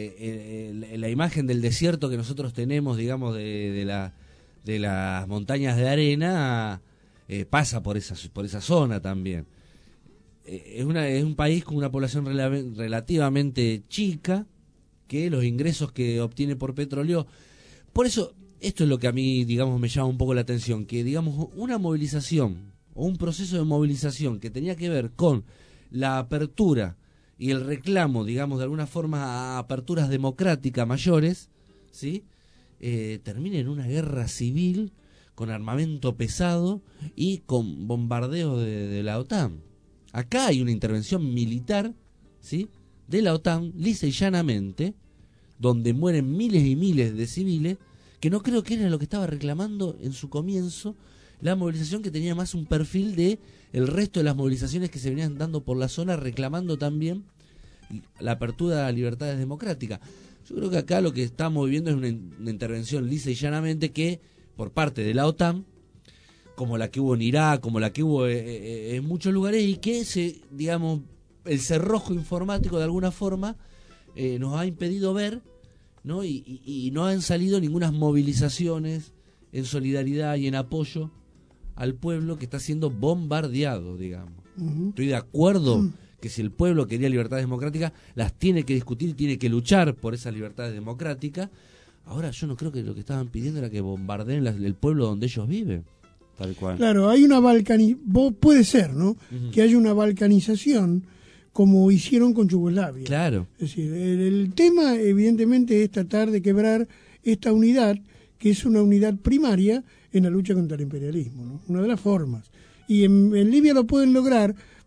la imagen del desierto que nosotros tenemos, digamos, de las montañas de arena, pasa por esa zona también. Es un país con una población relativamente chica, que los ingresos que obtiene por petróleo, por eso esto es lo que a mí, digamos, me llama un poco la atención, que, digamos, una movilización o un proceso de movilización que tenía que ver con la apertura y el reclamo, digamos, de alguna forma a aperturas democráticas mayores, ¿sí? Termina en una guerra civil con armamento pesado y con bombardeos de la OTAN. Acá hay una intervención militar, ¿sí?, de la OTAN, lisa y llanamente, donde mueren miles y miles de civiles, que no creo que era lo que estaba reclamando en su comienzo la movilización, que tenía más un perfil de el resto de las movilizaciones que se venían dando por la zona, reclamando también la apertura a libertades democráticas. Yo creo que acá lo que estamos viviendo es una intervención lisa y llanamente que, por parte de la OTAN, como la que hubo en Irak, como la que hubo en muchos lugares, y que digamos, el cerrojo informático de alguna forma nos ha impedido ver, ¿no? Y no han salido ninguna movilizaciones en solidaridad y en apoyo al pueblo que está siendo bombardeado, digamos. Estoy de acuerdo que si el pueblo quería libertades democráticas, las tiene que discutir y tiene que luchar por esas libertades democráticas. Ahora yo no creo que lo que estaban pidiendo era que bombardeen el pueblo donde ellos viven. Tal cual. Claro, hay una puede ser, ¿no? Que haya una balcanización como hicieron con Yugoslavia. Claro. Es decir, el tema evidentemente es tratar de quebrar esta unidad, que es una unidad primaria en la lucha contra el imperialismo, ¿no? Una de las formas. Y en Libia lo pueden lograr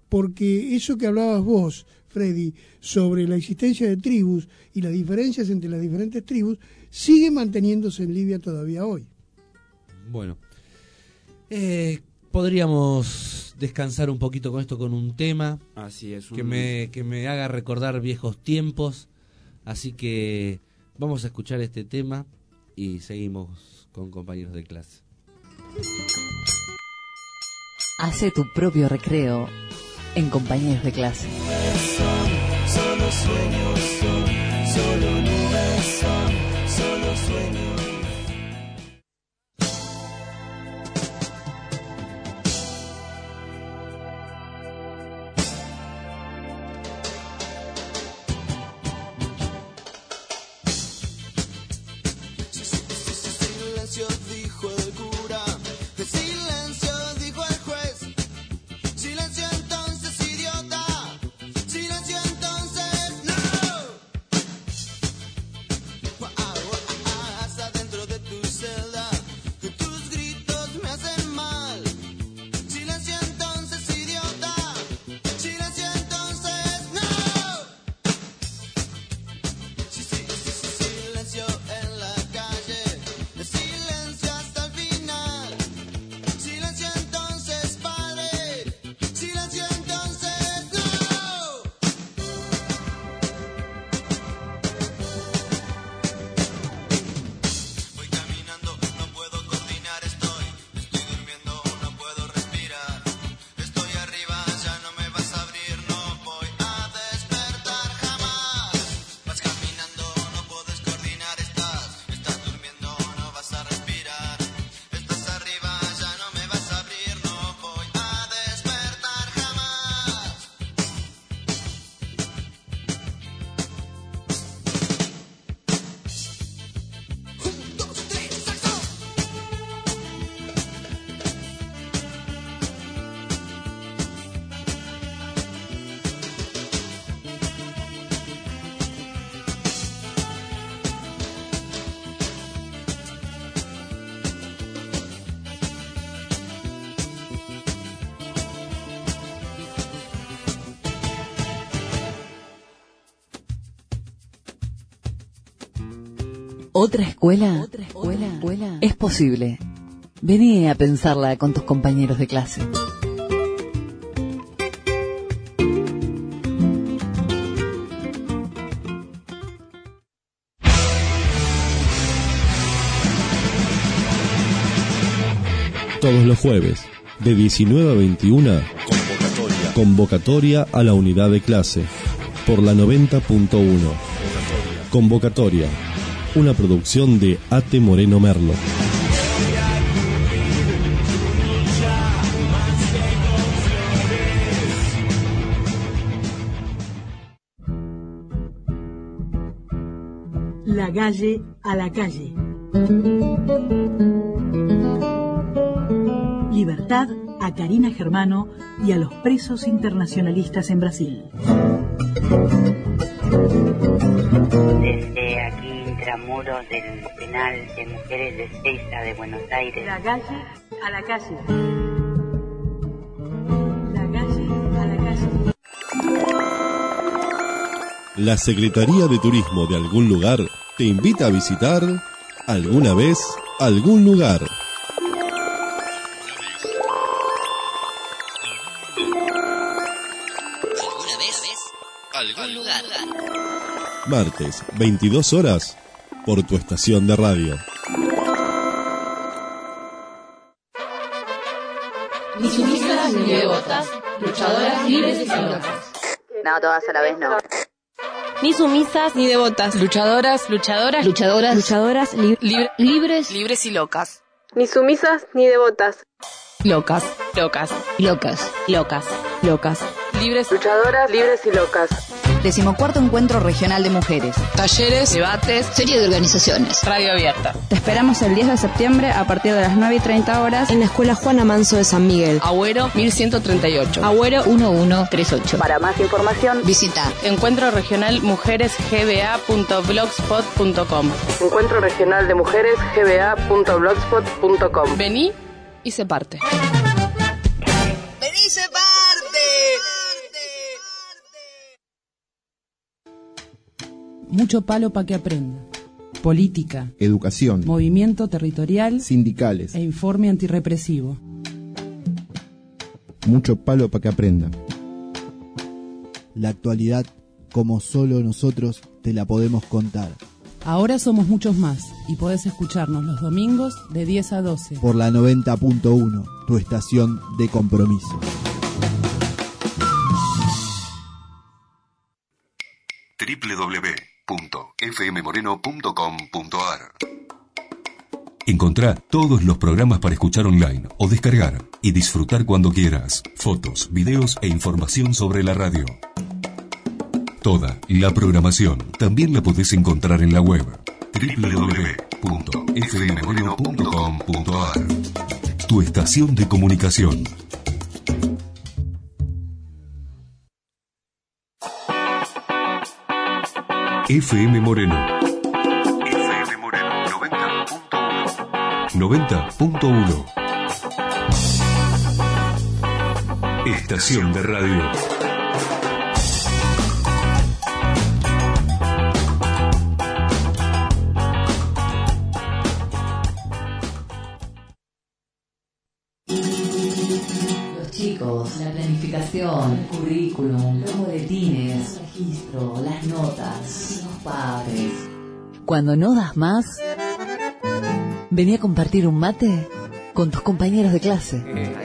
porque eso que hablabas vos, Freddy, sobre la existencia de tribus y las diferencias entre las diferentes tribus, sigue manteniéndose en Libia todavía hoy. Bueno, podríamos descansar un poquito con esto, con un tema. Así es. Que me haga recordar viejos tiempos. Así que vamos a escuchar este tema y seguimos con compañeros de clase. Hace tu propio recreo en compañeros de clase. Solo sueños son, solo nubes son, solo sueños. Silencio dijo el cura, silencio dijo el juez, silencio entonces idiota, silencio entonces no. Hasta dentro de tu celda, tus gritos me hacen mal, silencio entonces idiota, silencio entonces no. Silencio en la calle. Silencio hasta el final. Silencio entonces, padre. Silencio entonces, no. Voy caminando, no puedo coordinar, estoy durmiendo, no puedo respirar. Estoy arriba, ya no me vas a abrir, no voy a despertar jamás. Vas caminando, no puedes coordinar, estás durmiendo, no vas a respirar. Estás arriba, ya no me vas a abrir, no voy a despertar jamás. Un, dos, tres, saxo. ¿Otra escuela? Es posible. Vení a pensarla con tus compañeros de clase. Todos los jueves, de 19 a 21, convocatoria a la unidad de clase, por la 90.1. Convocatoria, una producción de Ate Moreno Merlo. La calle a la calle. Libertad a Karina Germano y a los presos internacionalistas en Brasil. Desde aquí, intramuros del penal de mujeres de Ezeiza de Buenos Aires. La calle a la calle. La calle a la calle. La Secretaría de Turismo de algún lugar te invita a visitar alguna vez algún lugar. ¿Alguna vez? ¿Algún lugar? Martes, 22 horas, por tu estación de radio. Ni sumisas ni devotas, luchadoras libres y locas. No, todas a la vez no. Ni sumisas ni devotas, luchadoras libres y locas. Ni sumisas ni devotas. Locas. Libres, luchadoras, libres y locas. 14º Encuentro Regional de Mujeres. Talleres, debates, Serie de organizaciones. radio abierta. Te esperamos el 10 de septiembre a partir de las 9:30 horas en la Escuela Juana Manso de San Miguel. Agüero 1138. Agüero 1138. Para más información, Visita Encuentro Regional Mujeres gba.blogspot.com. Encuentro Regional de Mujeres gba.blogspot.com. Vení y se parte. ¡Vení, se parte! mucho palo para que aprenda. Política, Educación, movimiento territorial sindicales, e informe antirrepresivo. mucho palo para que aprenda. La actualidad, como solo nosotros te la podemos contar. Ahora somos muchos más y podés escucharnos los domingos de 10 a 12. Por la 90.1, tu estación de compromiso. www.fmmoreno.com.ar. Encontrá todos los programas para escuchar online o descargar y disfrutar cuando quieras. Fotos, videos e información sobre la radio. Toda la programación también la podés encontrar en la web www.fmmoreno.com.ar. Tu estación de comunicación. FM Moreno. FM Moreno 90.1. Estación de radio. Los chicos, la planificación, el currículum, los boletines, el registro, las notas, los padres. Cuando no das más, vení a compartir un mate con tus compañeros de clase.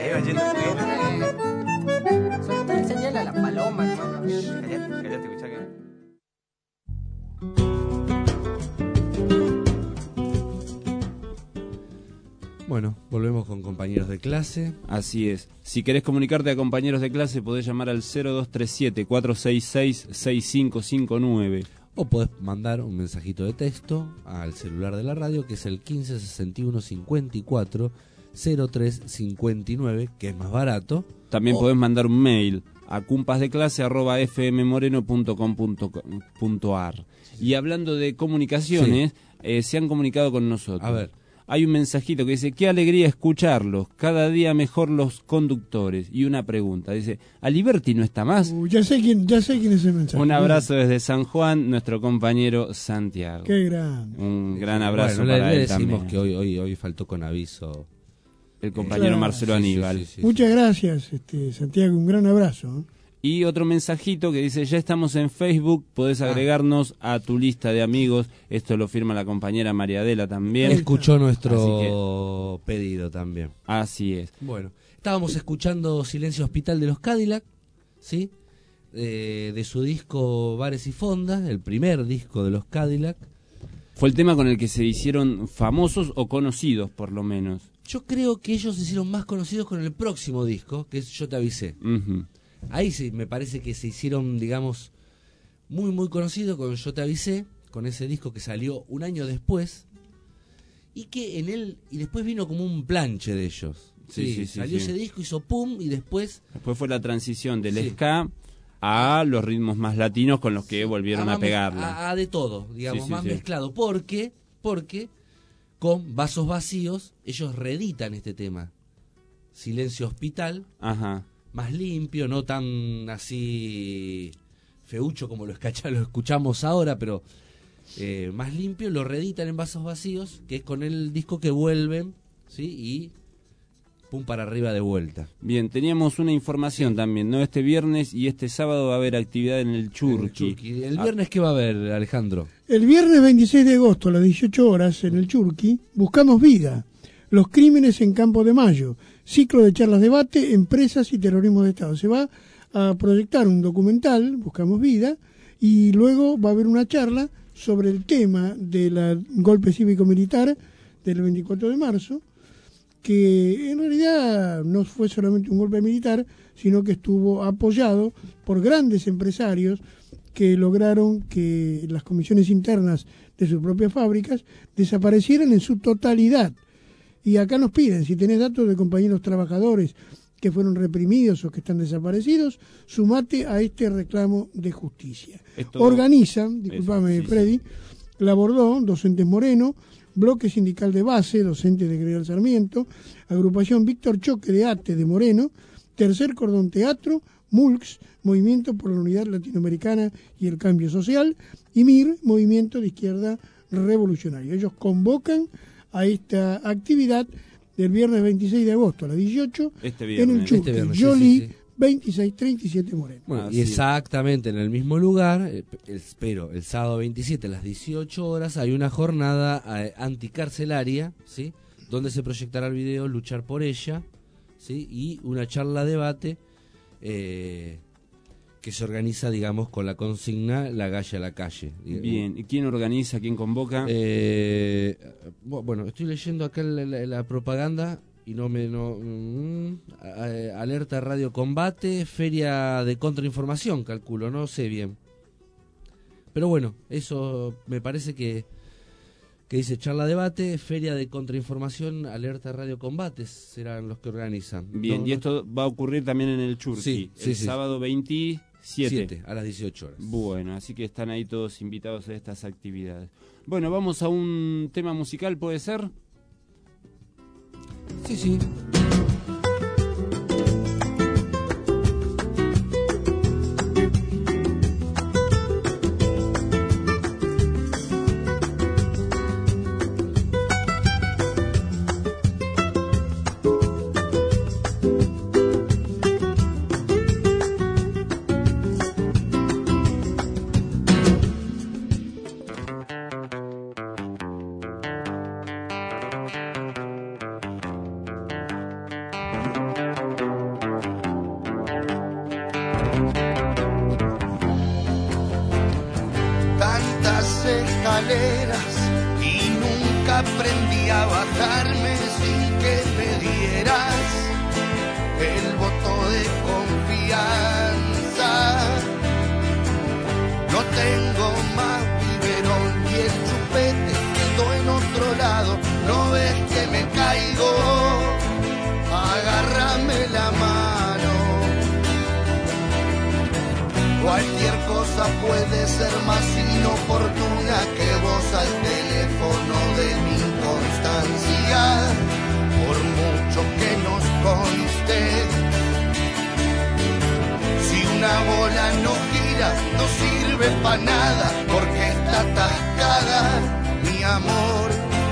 Enseñale a la paloma, hermano. Cállate, escucha que. Bueno, volvemos con compañeros de clase. Así es. Si querés comunicarte a compañeros de clase, podés llamar al 0237-466-6559. O podés mandar un mensajito de texto al celular de la radio, que es el 15 61 54 03 59, que es más barato. También podés mandar un mail a cumpasdeclase@fmmoreno.com.ar. Y hablando de comunicaciones, se han comunicado con nosotros. A ver. Hay un mensajito que dice: qué alegría escucharlos, cada día mejor los conductores. Y una pregunta, dice: ¿Aliberti no está más? Ya sé quién es el mensaje. Un abrazo desde San Juan, nuestro compañero Santiago. Qué grande. Un gran abrazo bueno, para le él decimos también. que hoy faltó con aviso el compañero Claro. Marcelo Aníbal. Muchas gracias, Santiago, un gran abrazo. Y otro mensajito que dice: ya estamos en Facebook, podés agregarnos a tu lista de amigos. Esto lo firma la compañera María Adela también. Escuchó nuestro pedido también. Así es. Bueno, estábamos escuchando Silencio Hospital de los Cadillac, ¿sí? De su disco Bares y Fondas, el primer disco de los Cadillac. Fue el tema con el que se hicieron famosos o conocidos, por lo menos. Yo creo que ellos se hicieron más conocidos con el próximo disco, que es Yo Te Avisé. Ahí sí, me parece que se hicieron, digamos, muy, muy conocidos con Yo Te Avisé, con ese disco que salió un año después, y que en él, y después vino como un planche de ellos. Salió ese disco, hizo pum, y después fue la transición del ska a los ritmos más latinos con los que volvieron a pegarla. A de todo, digamos, más mezclado. Porque con Vasos Vacíos ellos reeditan este tema. Silencio Hospital. Ajá. Más limpio, no tan así feucho como lo escuchamos ahora, pero más limpio, lo reeditan en Vasos Vacíos, que es con el disco que vuelven, ¿sí? Y pum para arriba de vuelta. Bien, teníamos una información también, ¿no? Este viernes y este sábado va a haber actividad en el Churqui. ¿El viernes qué va a haber, Alejandro? El viernes 26 de agosto a las 18 horas en el Churqui, Buscamos Vida, los crímenes en Campo de Mayo, ciclo de charlas debate, empresas y terrorismo de Estado. Se va a proyectar un documental, Buscamos Vida, y luego va a haber una charla sobre el tema del golpe cívico-militar del 24 de marzo, que en realidad no fue solamente un golpe militar, sino que estuvo apoyado por grandes empresarios que lograron que las comisiones internas de sus propias fábricas desaparecieran en su totalidad. Y acá nos piden, si tenés datos de compañeros trabajadores que fueron reprimidos o que están desaparecidos, sumate a este reclamo de justicia. Organizan, discúlpame Freddy, Labordó, Docentes Moreno, Bloque Sindical de Base, Docentes de Gregorio Sarmiento, Agrupación Víctor Choque de ATE de Moreno, Tercer Cordón Teatro, MULCS, Movimiento por la Unidad Latinoamericana y el Cambio Social, y MIR, Movimiento de Izquierda Revolucionario. Ellos convocan a esta actividad del viernes 26 de agosto a las 18 en el Churque, Jolie, 2637 Moreno. Bueno, y exactamente en el mismo lugar, pero el sábado 27 a las 18 horas hay una jornada anticarcelaria, ¿sí? Donde se proyectará el video Luchar por ella, ¿sí? Y una charla debate que se organiza, digamos, con la consigna La Galla a la Calle. Bien, ¿y quién organiza, quién convoca? Bueno, estoy leyendo acá la propaganda y Alerta Radio Combate, Feria de Contrainformación, calculo, no sé bien. Pero bueno, eso me parece que dice charla debate, Feria de Contrainformación, Alerta Radio Combate, serán los que organizan. Bien, y esto va a ocurrir también en el Churqui, el sábado 27 a las 18 horas. Bueno, así que están ahí todos invitados a estas actividades. Bueno, vamos a un tema musical, ¿puede ser? Sí. Y nunca aprendí a bajarme sin que me dieras el voto de confianza. No tengo más biberón y el chupete quedó en otro lado. No ves que me caigo, agárrame la mano. Cualquier cosa puede ser más inoportuna que vos al teléfono de mi inconstancia, por mucho que nos conste. Si una bola no gira, no sirve para nada, porque está atascada, mi amor.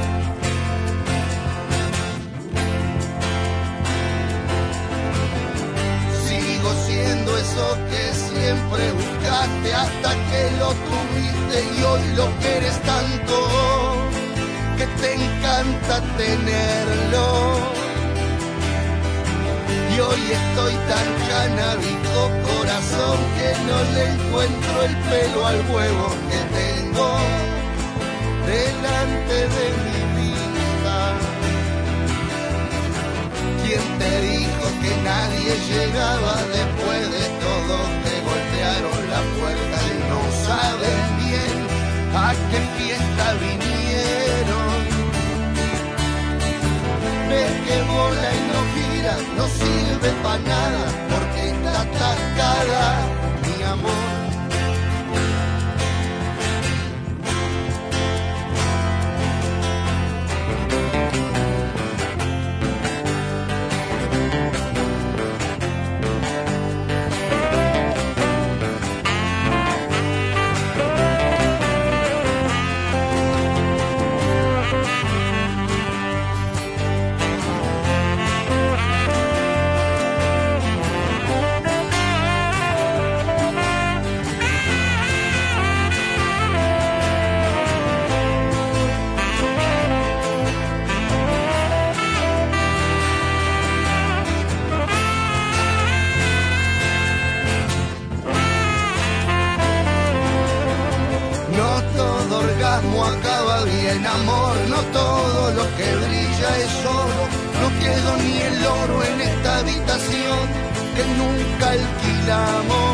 Sigo siendo eso que siempre buscaste hasta que lo tuviste y hoy lo quieres tanto que te encanta tenerlo. Y hoy estoy tan canábico, corazón, que no le encuentro el pelo al huevo que tengo delante de mi vista. ¿Quién te dijo que nadie llegaba después de todo? Te golpearon la puerta y no saben bien a qué fiesta vinieron. Ves que bola y no gira, no sirve para nada, porque está atascada, mi amor. Acaba bien, amor, no todo lo que brilla es oro, no quedó ni el oro en esta habitación que nunca alquilamos.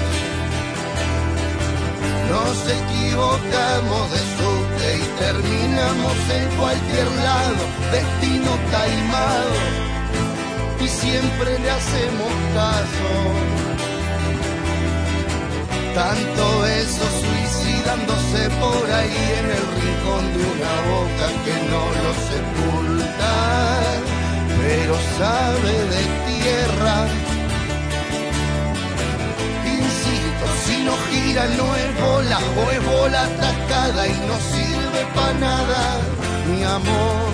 Nos equivocamos de subte y terminamos en cualquier lado, destino taimado, y siempre le hacemos caso. Tanto eso suicidándose por ahí en el rincón de una boca que no lo sepulta, pero sabe de tierra nada y no sirve para nada, mi amor.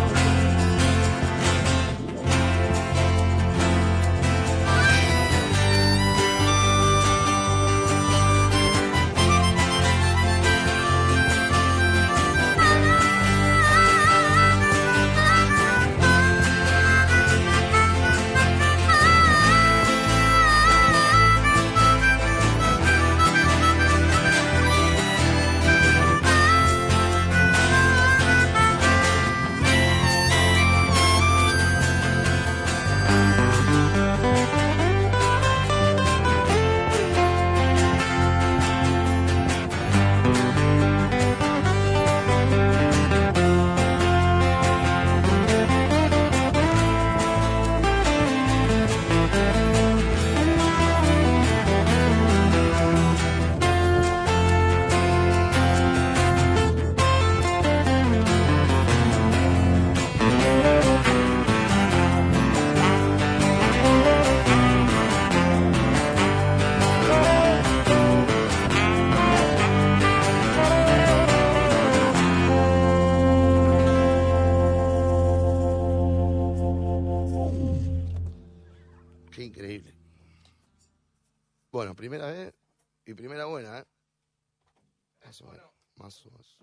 Qué increíble. Bueno, primera vez y primera buena, ¿eh? Eso, bueno, más o menos.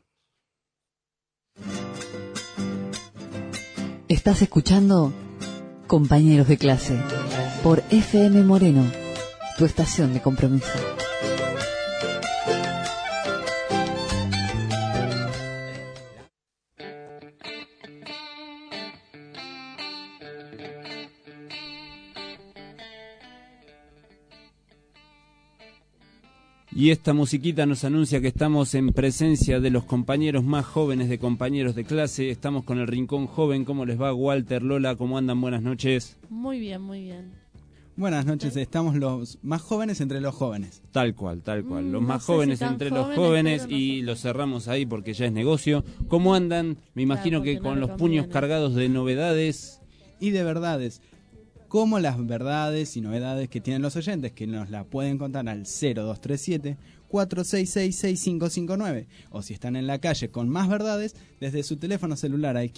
Estás escuchando Compañeros de Clase por FM Moreno, tu estación de compromiso. Y esta musiquita nos anuncia que estamos en presencia de los compañeros más jóvenes de Compañeros de Clase. Estamos con el Rincón Joven. ¿Cómo les va, Walter, Lola? ¿Cómo andan? Buenas noches. Muy bien, muy bien. Buenas noches, estamos los más jóvenes entre los jóvenes. Tal cual, tal cual. Los más no jóvenes sé si entre tan los jóvenes, jóvenes pero y lo cerramos ahí porque ya es negocio. ¿Cómo andan? Me imagino porque que no con le los conviene. puños cargados de novedades. Y de verdades, como las verdades y novedades que tienen los oyentes, que nos la pueden contar al 0237-466-6559. O si están en la calle con más verdades, desde su teléfono celular al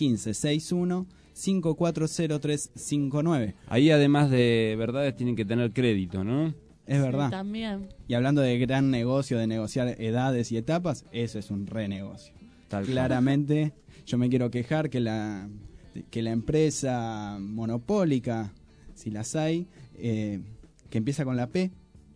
1561-540359. Ahí además de verdades tienen que tener crédito, ¿no? Es verdad. Sí, también. Y hablando de gran negocio, de negociar edades y etapas, eso es un renegocio. Claramente, yo me quiero quejar que la empresa monopólica, si las hay, que empieza con la P,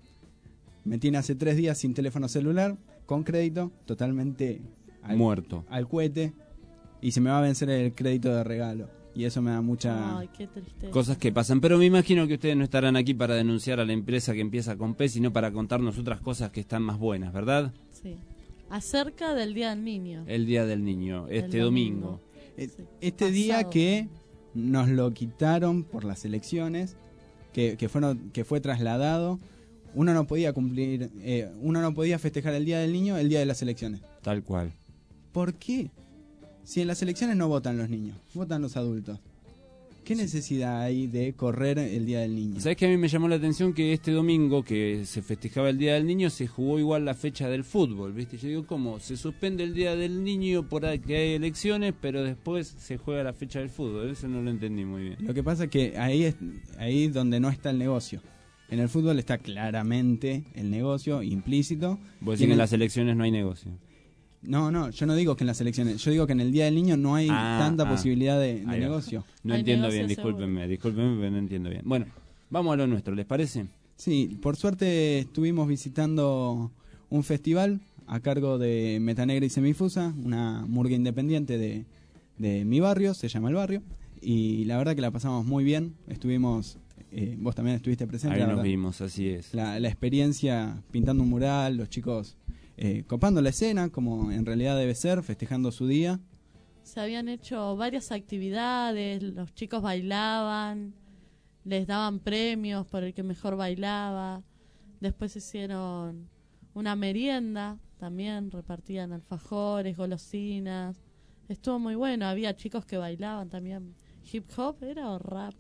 me tiene hace 3 días sin teléfono celular, con crédito, totalmente muerto al cohete, y se me va a vencer el crédito de regalo. Y eso me da mucha... Ay, qué tristeza. Cosas que pasan, pero me imagino que ustedes no estarán aquí para denunciar a la empresa que empieza con P, sino para contarnos otras cosas que están más buenas, ¿verdad? Sí. Acerca del Día del Niño. El Día del Niño, este domingo. Este día que nos lo quitaron por las elecciones, que fue trasladado, uno no podía cumplir, uno no podía festejar el Día del Niño el día de las elecciones. Tal cual. ¿Por qué? Si en las elecciones no votan los niños, votan los adultos. ¿Qué necesidad hay de correr el Día del Niño? ¿Sabes que a mí me llamó la atención que este domingo que se festejaba el Día del Niño se jugó igual la fecha del fútbol, ¿viste? Yo digo, ¿cómo? Se suspende el Día del Niño por ahí que hay elecciones, pero después se juega la fecha del fútbol. Eso no lo entendí muy bien. Lo que pasa es que ahí es donde no está el negocio. En el fútbol está claramente el negocio implícito. Vos decís que en las elecciones no hay negocio. No, yo no digo que en las elecciones, yo digo que en el Día del Niño no hay tanta posibilidad de negocio. No entiendo bien, discúlpenme, pero no entiendo bien. Bueno, vamos a lo nuestro, ¿les parece? Sí, por suerte estuvimos visitando un festival a cargo de Metanegra y Semifusa, una murga independiente de mi barrio, se llama El Barrio, y la verdad que la pasamos muy bien, estuvimos... vos también estuviste presente. Ahí nos vimos, así es. La experiencia pintando un mural, los chicos copando la escena, como en realidad debe ser, festejando su día. Se habían hecho varias actividades, los chicos bailaban, les daban premios por el que mejor bailaba. Después hicieron una merienda, también repartían alfajores, golosinas. Estuvo muy bueno, había chicos que bailaban también. ¿Hip hop era o rap?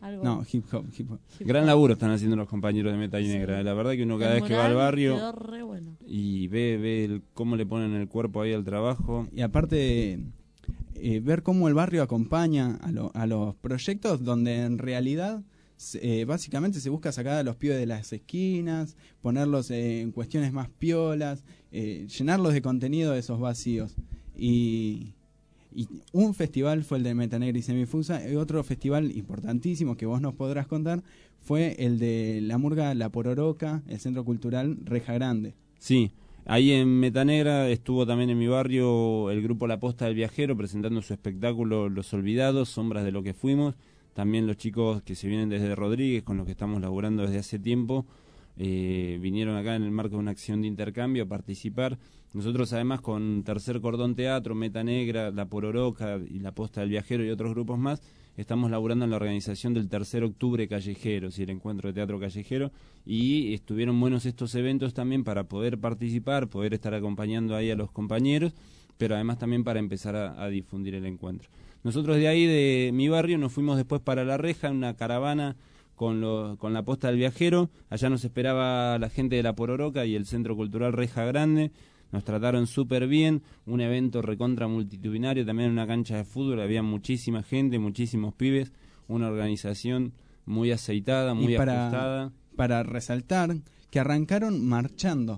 Algo. No, hip hop. Gran laburo están haciendo los compañeros de Meta y Negra. La verdad que uno cada vez que va al barrio quedó re bueno. y ve cómo le ponen el cuerpo ahí al trabajo. Y aparte, ver cómo el barrio acompaña a los proyectos donde en realidad básicamente se busca sacar a los pibes de las esquinas, ponerlos en cuestiones más piolas, llenarlos de contenido de esos vacíos. Y un festival fue el de Meta Negra y Semifusa, y otro festival importantísimo que vos nos podrás contar fue el de la murga La Pororoca, el Centro Cultural Reja Grande. Sí, ahí en Meta Negra estuvo también en mi barrio el grupo La Posta del Viajero presentando su espectáculo Los Olvidados, Sombras de lo que fuimos. También los chicos que se vienen desde Rodríguez, con los que estamos laburando desde hace tiempo, vinieron acá en el marco de una acción de intercambio a participar. Nosotros además con Tercer Cordón Teatro, Meta Negra, La Pororoca y La Posta del Viajero y otros grupos más, estamos laburando en la organización del Tercer Octubre Callejero, el encuentro de teatro callejero, y estuvieron buenos estos eventos también para poder participar, poder estar acompañando ahí a los compañeros, pero además también para empezar a difundir el encuentro. Nosotros de ahí, de mi barrio, nos fuimos después para La Reja en una caravana con La Posta del Viajero. Allá nos esperaba la gente de La Pororoca y el Centro Cultural Reja Grande. Nos trataron súper bien, un evento recontra multitudinario, también en una cancha de fútbol, había muchísima gente, muchísimos pibes, una organización muy aceitada, muy ajustada. Para resaltar que arrancaron marchando.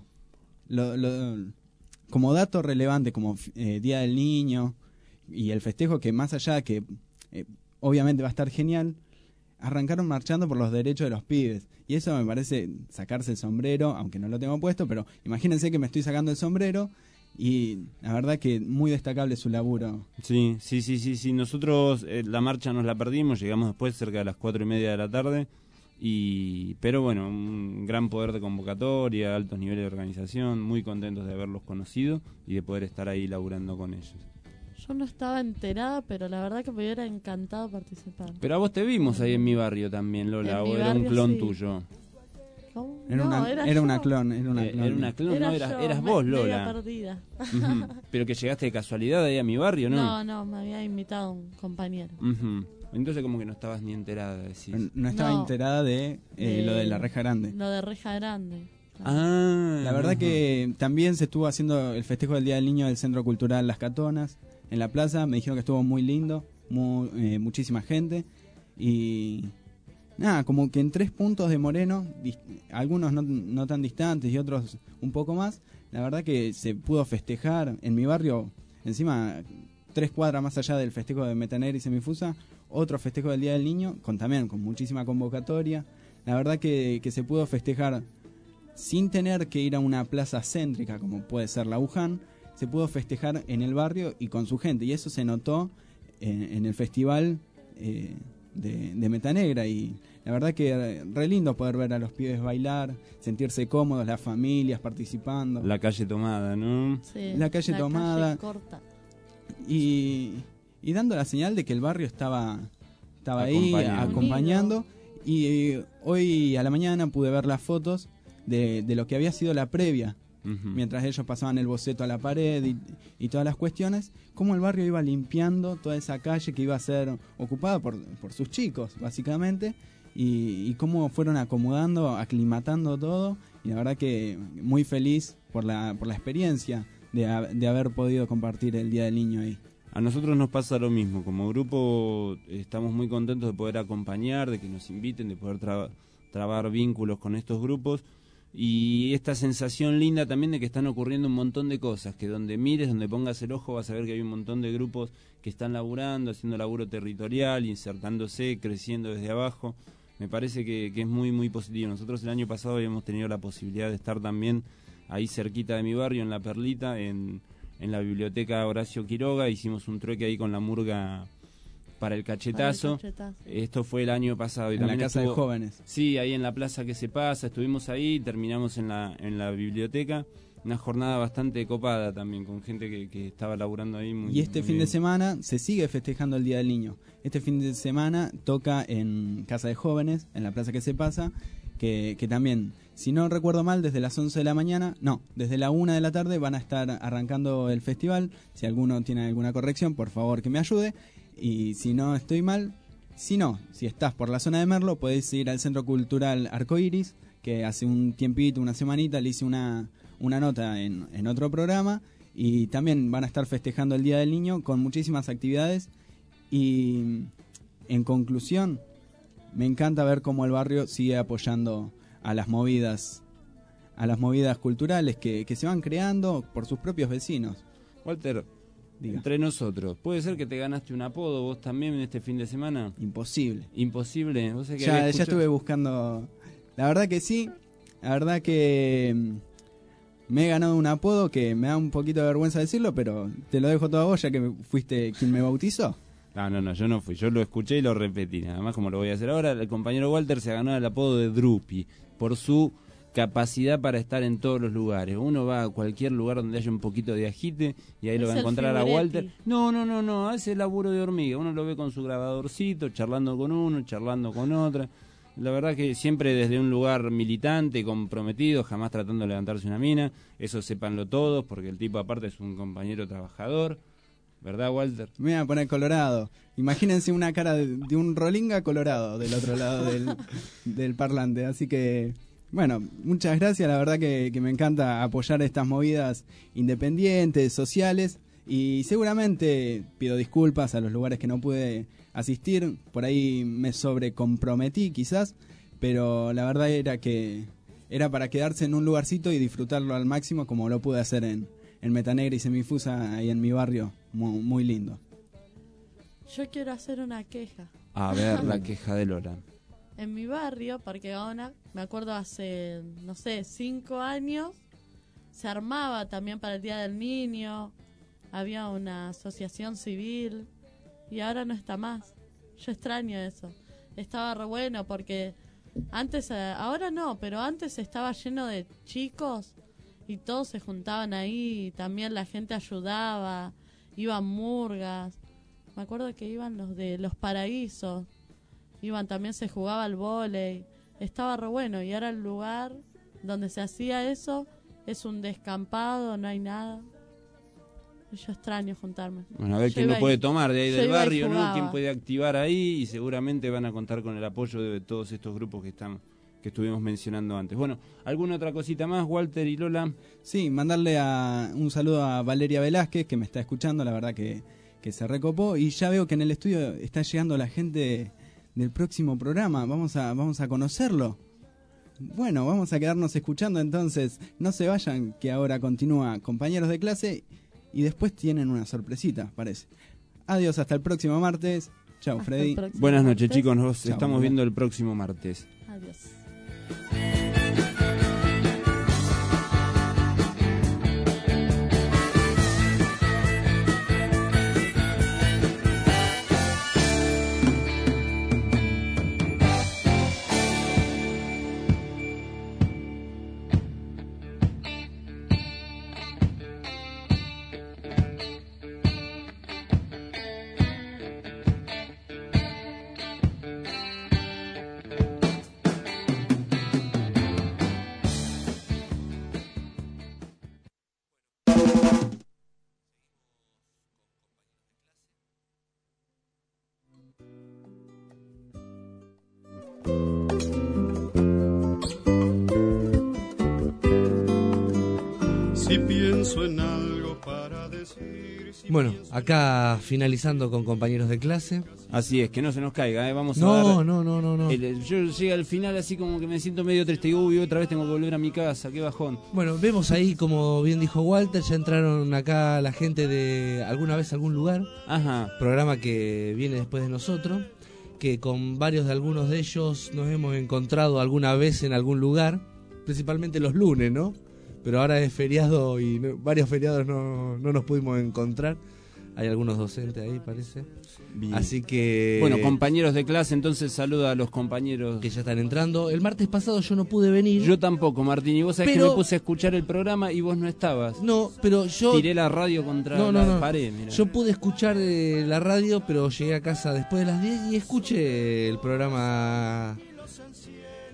Como dato relevante, como Día del Niño y el festejo, que más allá que obviamente va a estar genial, arrancaron marchando por los derechos de los pibes. Y eso me parece sacarse el sombrero, aunque no lo tengo puesto, pero imagínense que me estoy sacando el sombrero y la verdad que muy destacable su laburo. Sí. Nosotros la marcha nos la perdimos, llegamos después cerca de las 4:30 de la tarde, pero bueno, un gran poder de convocatoria, altos niveles de organización, muy contentos de haberlos conocido y de poder estar ahí laburando con ellos. Yo no estaba enterada, pero la verdad que me hubiera encantado participar. Pero a vos te vimos ahí en mi barrio también, Lola, o era un clon tuyo. ¿Cómo? Era una clon. Eras vos, Lola. Perdida. Pero que llegaste de casualidad ahí a mi barrio, ¿no? No, me había invitado un compañero. Entonces como que no estabas ni enterada, decís. No estaba enterada de lo de la Reja Grande. Lo de Reja Grande. La verdad que también se estuvo haciendo el festejo del Día del Niño del Centro Cultural Las Catonas en la plaza. Me dijeron que estuvo muy lindo, muchísima gente. Y nada, como que en 3 puntos de Moreno, algunos no tan distantes y otros un poco más, la verdad que se pudo festejar en mi barrio, encima 3 cuadras más allá del festejo de Meta Negra y Semifusa, otro festejo del Día del Niño, también con muchísima convocatoria. La verdad que se pudo festejar sin tener que ir a una plaza céntrica como puede ser la Wuhan, se pudo festejar en el barrio y con su gente, y eso se notó en el festival de Meta Negra, y la verdad que re lindo poder ver a los pibes bailar, sentirse cómodos, las familias participando. La calle tomada, ¿no? Sí, la calle tomada. Calle corta. Y dando la señal de que el barrio estaba ahí acompañando. Y hoy a la mañana pude ver las fotos de lo que había sido la previa, mientras ellos pasaban el boceto a la pared y todas las cuestiones, cómo el barrio iba limpiando toda esa calle que iba a ser ocupada por sus chicos, básicamente, y cómo fueron acomodando, aclimatando todo, y la verdad que muy feliz por la experiencia de haber podido compartir el Día del Niño ahí. A nosotros nos pasa lo mismo, como grupo estamos muy contentos de poder acompañar, de que nos inviten, de poder trabar vínculos con estos grupos, y esta sensación linda también de que están ocurriendo un montón de cosas, que donde mires, donde pongas el ojo vas a ver que hay un montón de grupos que están laburando, haciendo laburo territorial, insertándose, creciendo desde abajo. Me parece que es muy muy positivo. Nosotros el año pasado habíamos tenido la posibilidad de estar también ahí cerquita de mi barrio, en La Perlita, en la biblioteca Horacio Quiroga, hicimos un trueque ahí con la murga para el cachetazo. Esto fue el año pasado. Y en también la Casa de Jóvenes. Sí, ahí en la plaza que se pasa, estuvimos ahí, terminamos en la biblioteca. Una jornada bastante copada también, con gente que estaba laburando ahí muy. Y este muy fin bien. de semana se sigue festejando el Día del Niño. Este fin de semana toca en Casa de Jóvenes, en la plaza que se pasa, que también, si no recuerdo mal, desde las 11 de la mañana, desde la 1 de la tarde van a estar arrancando el festival. Si alguno tiene alguna corrección, por favor que me ayude. Y si no estoy mal, Si no, si estás por la zona de Merlo, podés ir al Centro Cultural Arcoiris, que hace un tiempito, una semanita, le hice una nota en otro programa, y también van a estar festejando el Día del Niño con muchísimas actividades. Y en conclusión, me encanta ver cómo el barrio sigue apoyando a las movidas culturales que se van creando por sus propios vecinos. Walter, entre nosotros, ¿puede ser que te ganaste un apodo vos también en este fin de semana? Imposible. ¿Imposible? ¿Vos sabés que ya estuve buscando. La verdad que sí. La verdad que me he ganado un apodo que me da un poquito de vergüenza decirlo, pero te lo dejo todo a vos, ya que fuiste quien me bautizó. No, yo no fui. Yo lo escuché y lo repetí. Nada más como lo voy a hacer ahora. El compañero Walter se ganó el apodo de Drupi por su capacidad para estar en todos los lugares. Uno va a cualquier lugar donde haya un poquito de agite y ahí lo va a encontrar a Walter. No, hace laburo de hormiga. Uno lo ve con su grabadorcito, charlando con uno, charlando con otra. La verdad que siempre desde un lugar militante, comprometido, jamás tratando de levantarse una mina. Eso sépanlo todos, porque el tipo aparte es un compañero trabajador. ¿Verdad, Walter? Me voy a poner colorado. Imagínense una cara de un rolinga colorado del otro lado del parlante. Así que, bueno, muchas gracias. La verdad que me encanta apoyar estas movidas independientes, sociales. Y seguramente pido disculpas a los lugares que no pude asistir. Por ahí me sobrecomprometí quizás. Pero la verdad era para quedarse en un lugarcito y disfrutarlo al máximo, como lo pude hacer en Metanegra y Semifusa, ahí en mi barrio. Muy, muy lindo. Yo quiero hacer una queja. A ver, la queja de Lola. En mi barrio, Parque Gaona, me acuerdo hace, 5 años, se armaba también para el Día del Niño, había una asociación civil, y ahora no está más. Yo extraño eso. Estaba re bueno porque antes, ahora no, pero antes estaba lleno de chicos y todos se juntaban ahí, y también la gente ayudaba, iban murgas. Me acuerdo que iban los de Los Paraísos, también se jugaba al vóley, estaba re bueno. Y ahora el lugar donde se hacía eso es un descampado, no hay nada. Y yo extraño juntarme. Bueno, a ver quién lo puede tomar de ahí del barrio, ¿no? Quién puede activar ahí, y seguramente van a contar con el apoyo de todos estos grupos que estuvimos mencionando antes. Bueno, ¿alguna otra cosita más, Walter y Lola? Sí, mandarle un saludo a Valeria Velázquez, que me está escuchando, la verdad que se recopó, y ya veo que en el estudio está llegando la gente del próximo programa. Vamos a conocerlo. Bueno, vamos a quedarnos escuchando entonces. No se vayan, que ahora continúa Compañeros de Clase, y después tienen una sorpresita, parece. Adiós, hasta el próximo martes. Chau, Freddy. Buenas noches, chicos, nos estamos viendo el próximo martes. Adiós. Si pienso en algo para decir. Bueno, acá finalizando con Compañeros de Clase. Así es, que no se nos caiga, vamos a dar... No. Yo llegué al final así como que me siento medio triste. Digo, uy, otra vez tengo que volver a mi casa, qué bajón. Bueno, vemos ahí, como bien dijo Walter, ya entraron acá la gente de Alguna Vez Algún Lugar. Ajá. Programa que viene después de nosotros, que con algunos de ellos nos hemos encontrado alguna vez en algún lugar, principalmente los lunes, ¿no? Pero ahora es feriado y varios feriados no nos pudimos encontrar. Hay algunos docentes ahí, parece. Bien. Así que... Bueno, compañeros de clase, entonces saluda a los compañeros que ya están entrando. El martes pasado yo no pude venir. Yo tampoco, Martín. Y vos sabés que me puse a escuchar el programa y vos no estabas. No, pero yo... Tiré la radio contra la pared, mirá. Yo pude escuchar la radio, pero llegué a casa después de las 10 y escuché el programa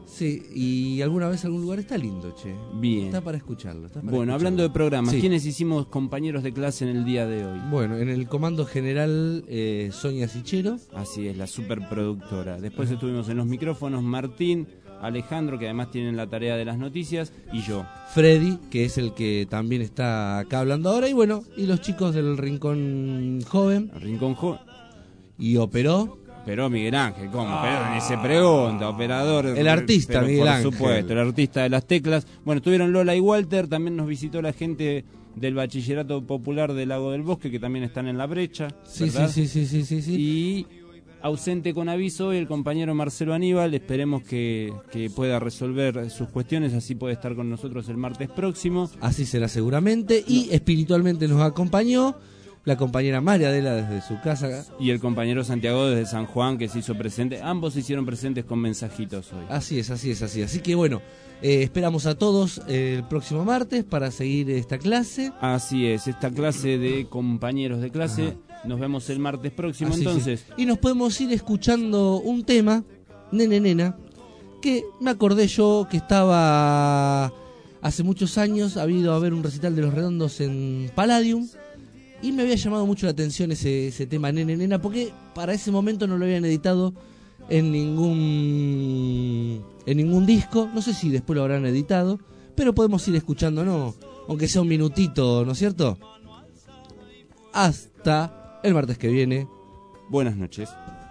Sí, y alguna vez algún lugar está lindo, che. Bien. Está para escucharlo. Bueno, hablando de programas, Sí. ¿quiénes hicimos compañeros de clase en el día de hoy? Bueno, en el comando general Sonia Sichero. Así es, la superproductora. Después estuvimos en los micrófonos Martín, Alejandro, que además tienen la tarea de las noticias, y yo. Freddy, que es el que también está acá hablando ahora, y bueno, y los chicos del Rincón Joven. Rincón Joven. Y operó. Operó Miguel Ángel, ¿cómo? Pero ni se pregunta, operador. El artista, pero Miguel Ángel. Por supuesto, el artista de las teclas. Bueno, estuvieron Lola y Walter, también nos visitó la gente del Bachillerato Popular del Lago del Bosque, que también están en la brecha. Sí, ¿verdad? sí. Y ausente con aviso hoy el compañero Marcelo Aníbal, esperemos que pueda resolver sus cuestiones, así puede estar con nosotros el martes próximo. Así será seguramente, y espiritualmente nos acompañó la compañera María Adela desde su casa. Y el compañero Santiago desde San Juan, que se hizo presente. Ambos se hicieron presentes con mensajitos hoy. Así es. Así que bueno, esperamos a todos el próximo martes para seguir esta clase. Así es, esta clase de compañeros de clase. Ajá. Nos vemos el martes próximo. Así, entonces. Sí. Y nos podemos ir escuchando un tema, Nene Nena, que me acordé yo que estaba hace muchos años, ha habido a ver un recital de Los Redondos en Palladium. Y me había llamado mucho la atención ese tema Nene Nena, porque para ese momento no lo habían editado en ningún disco. No sé si después lo habrán editado, pero podemos ir escuchando, ¿no? Aunque sea un minutito, ¿no es cierto? Hasta el martes que viene. Buenas noches.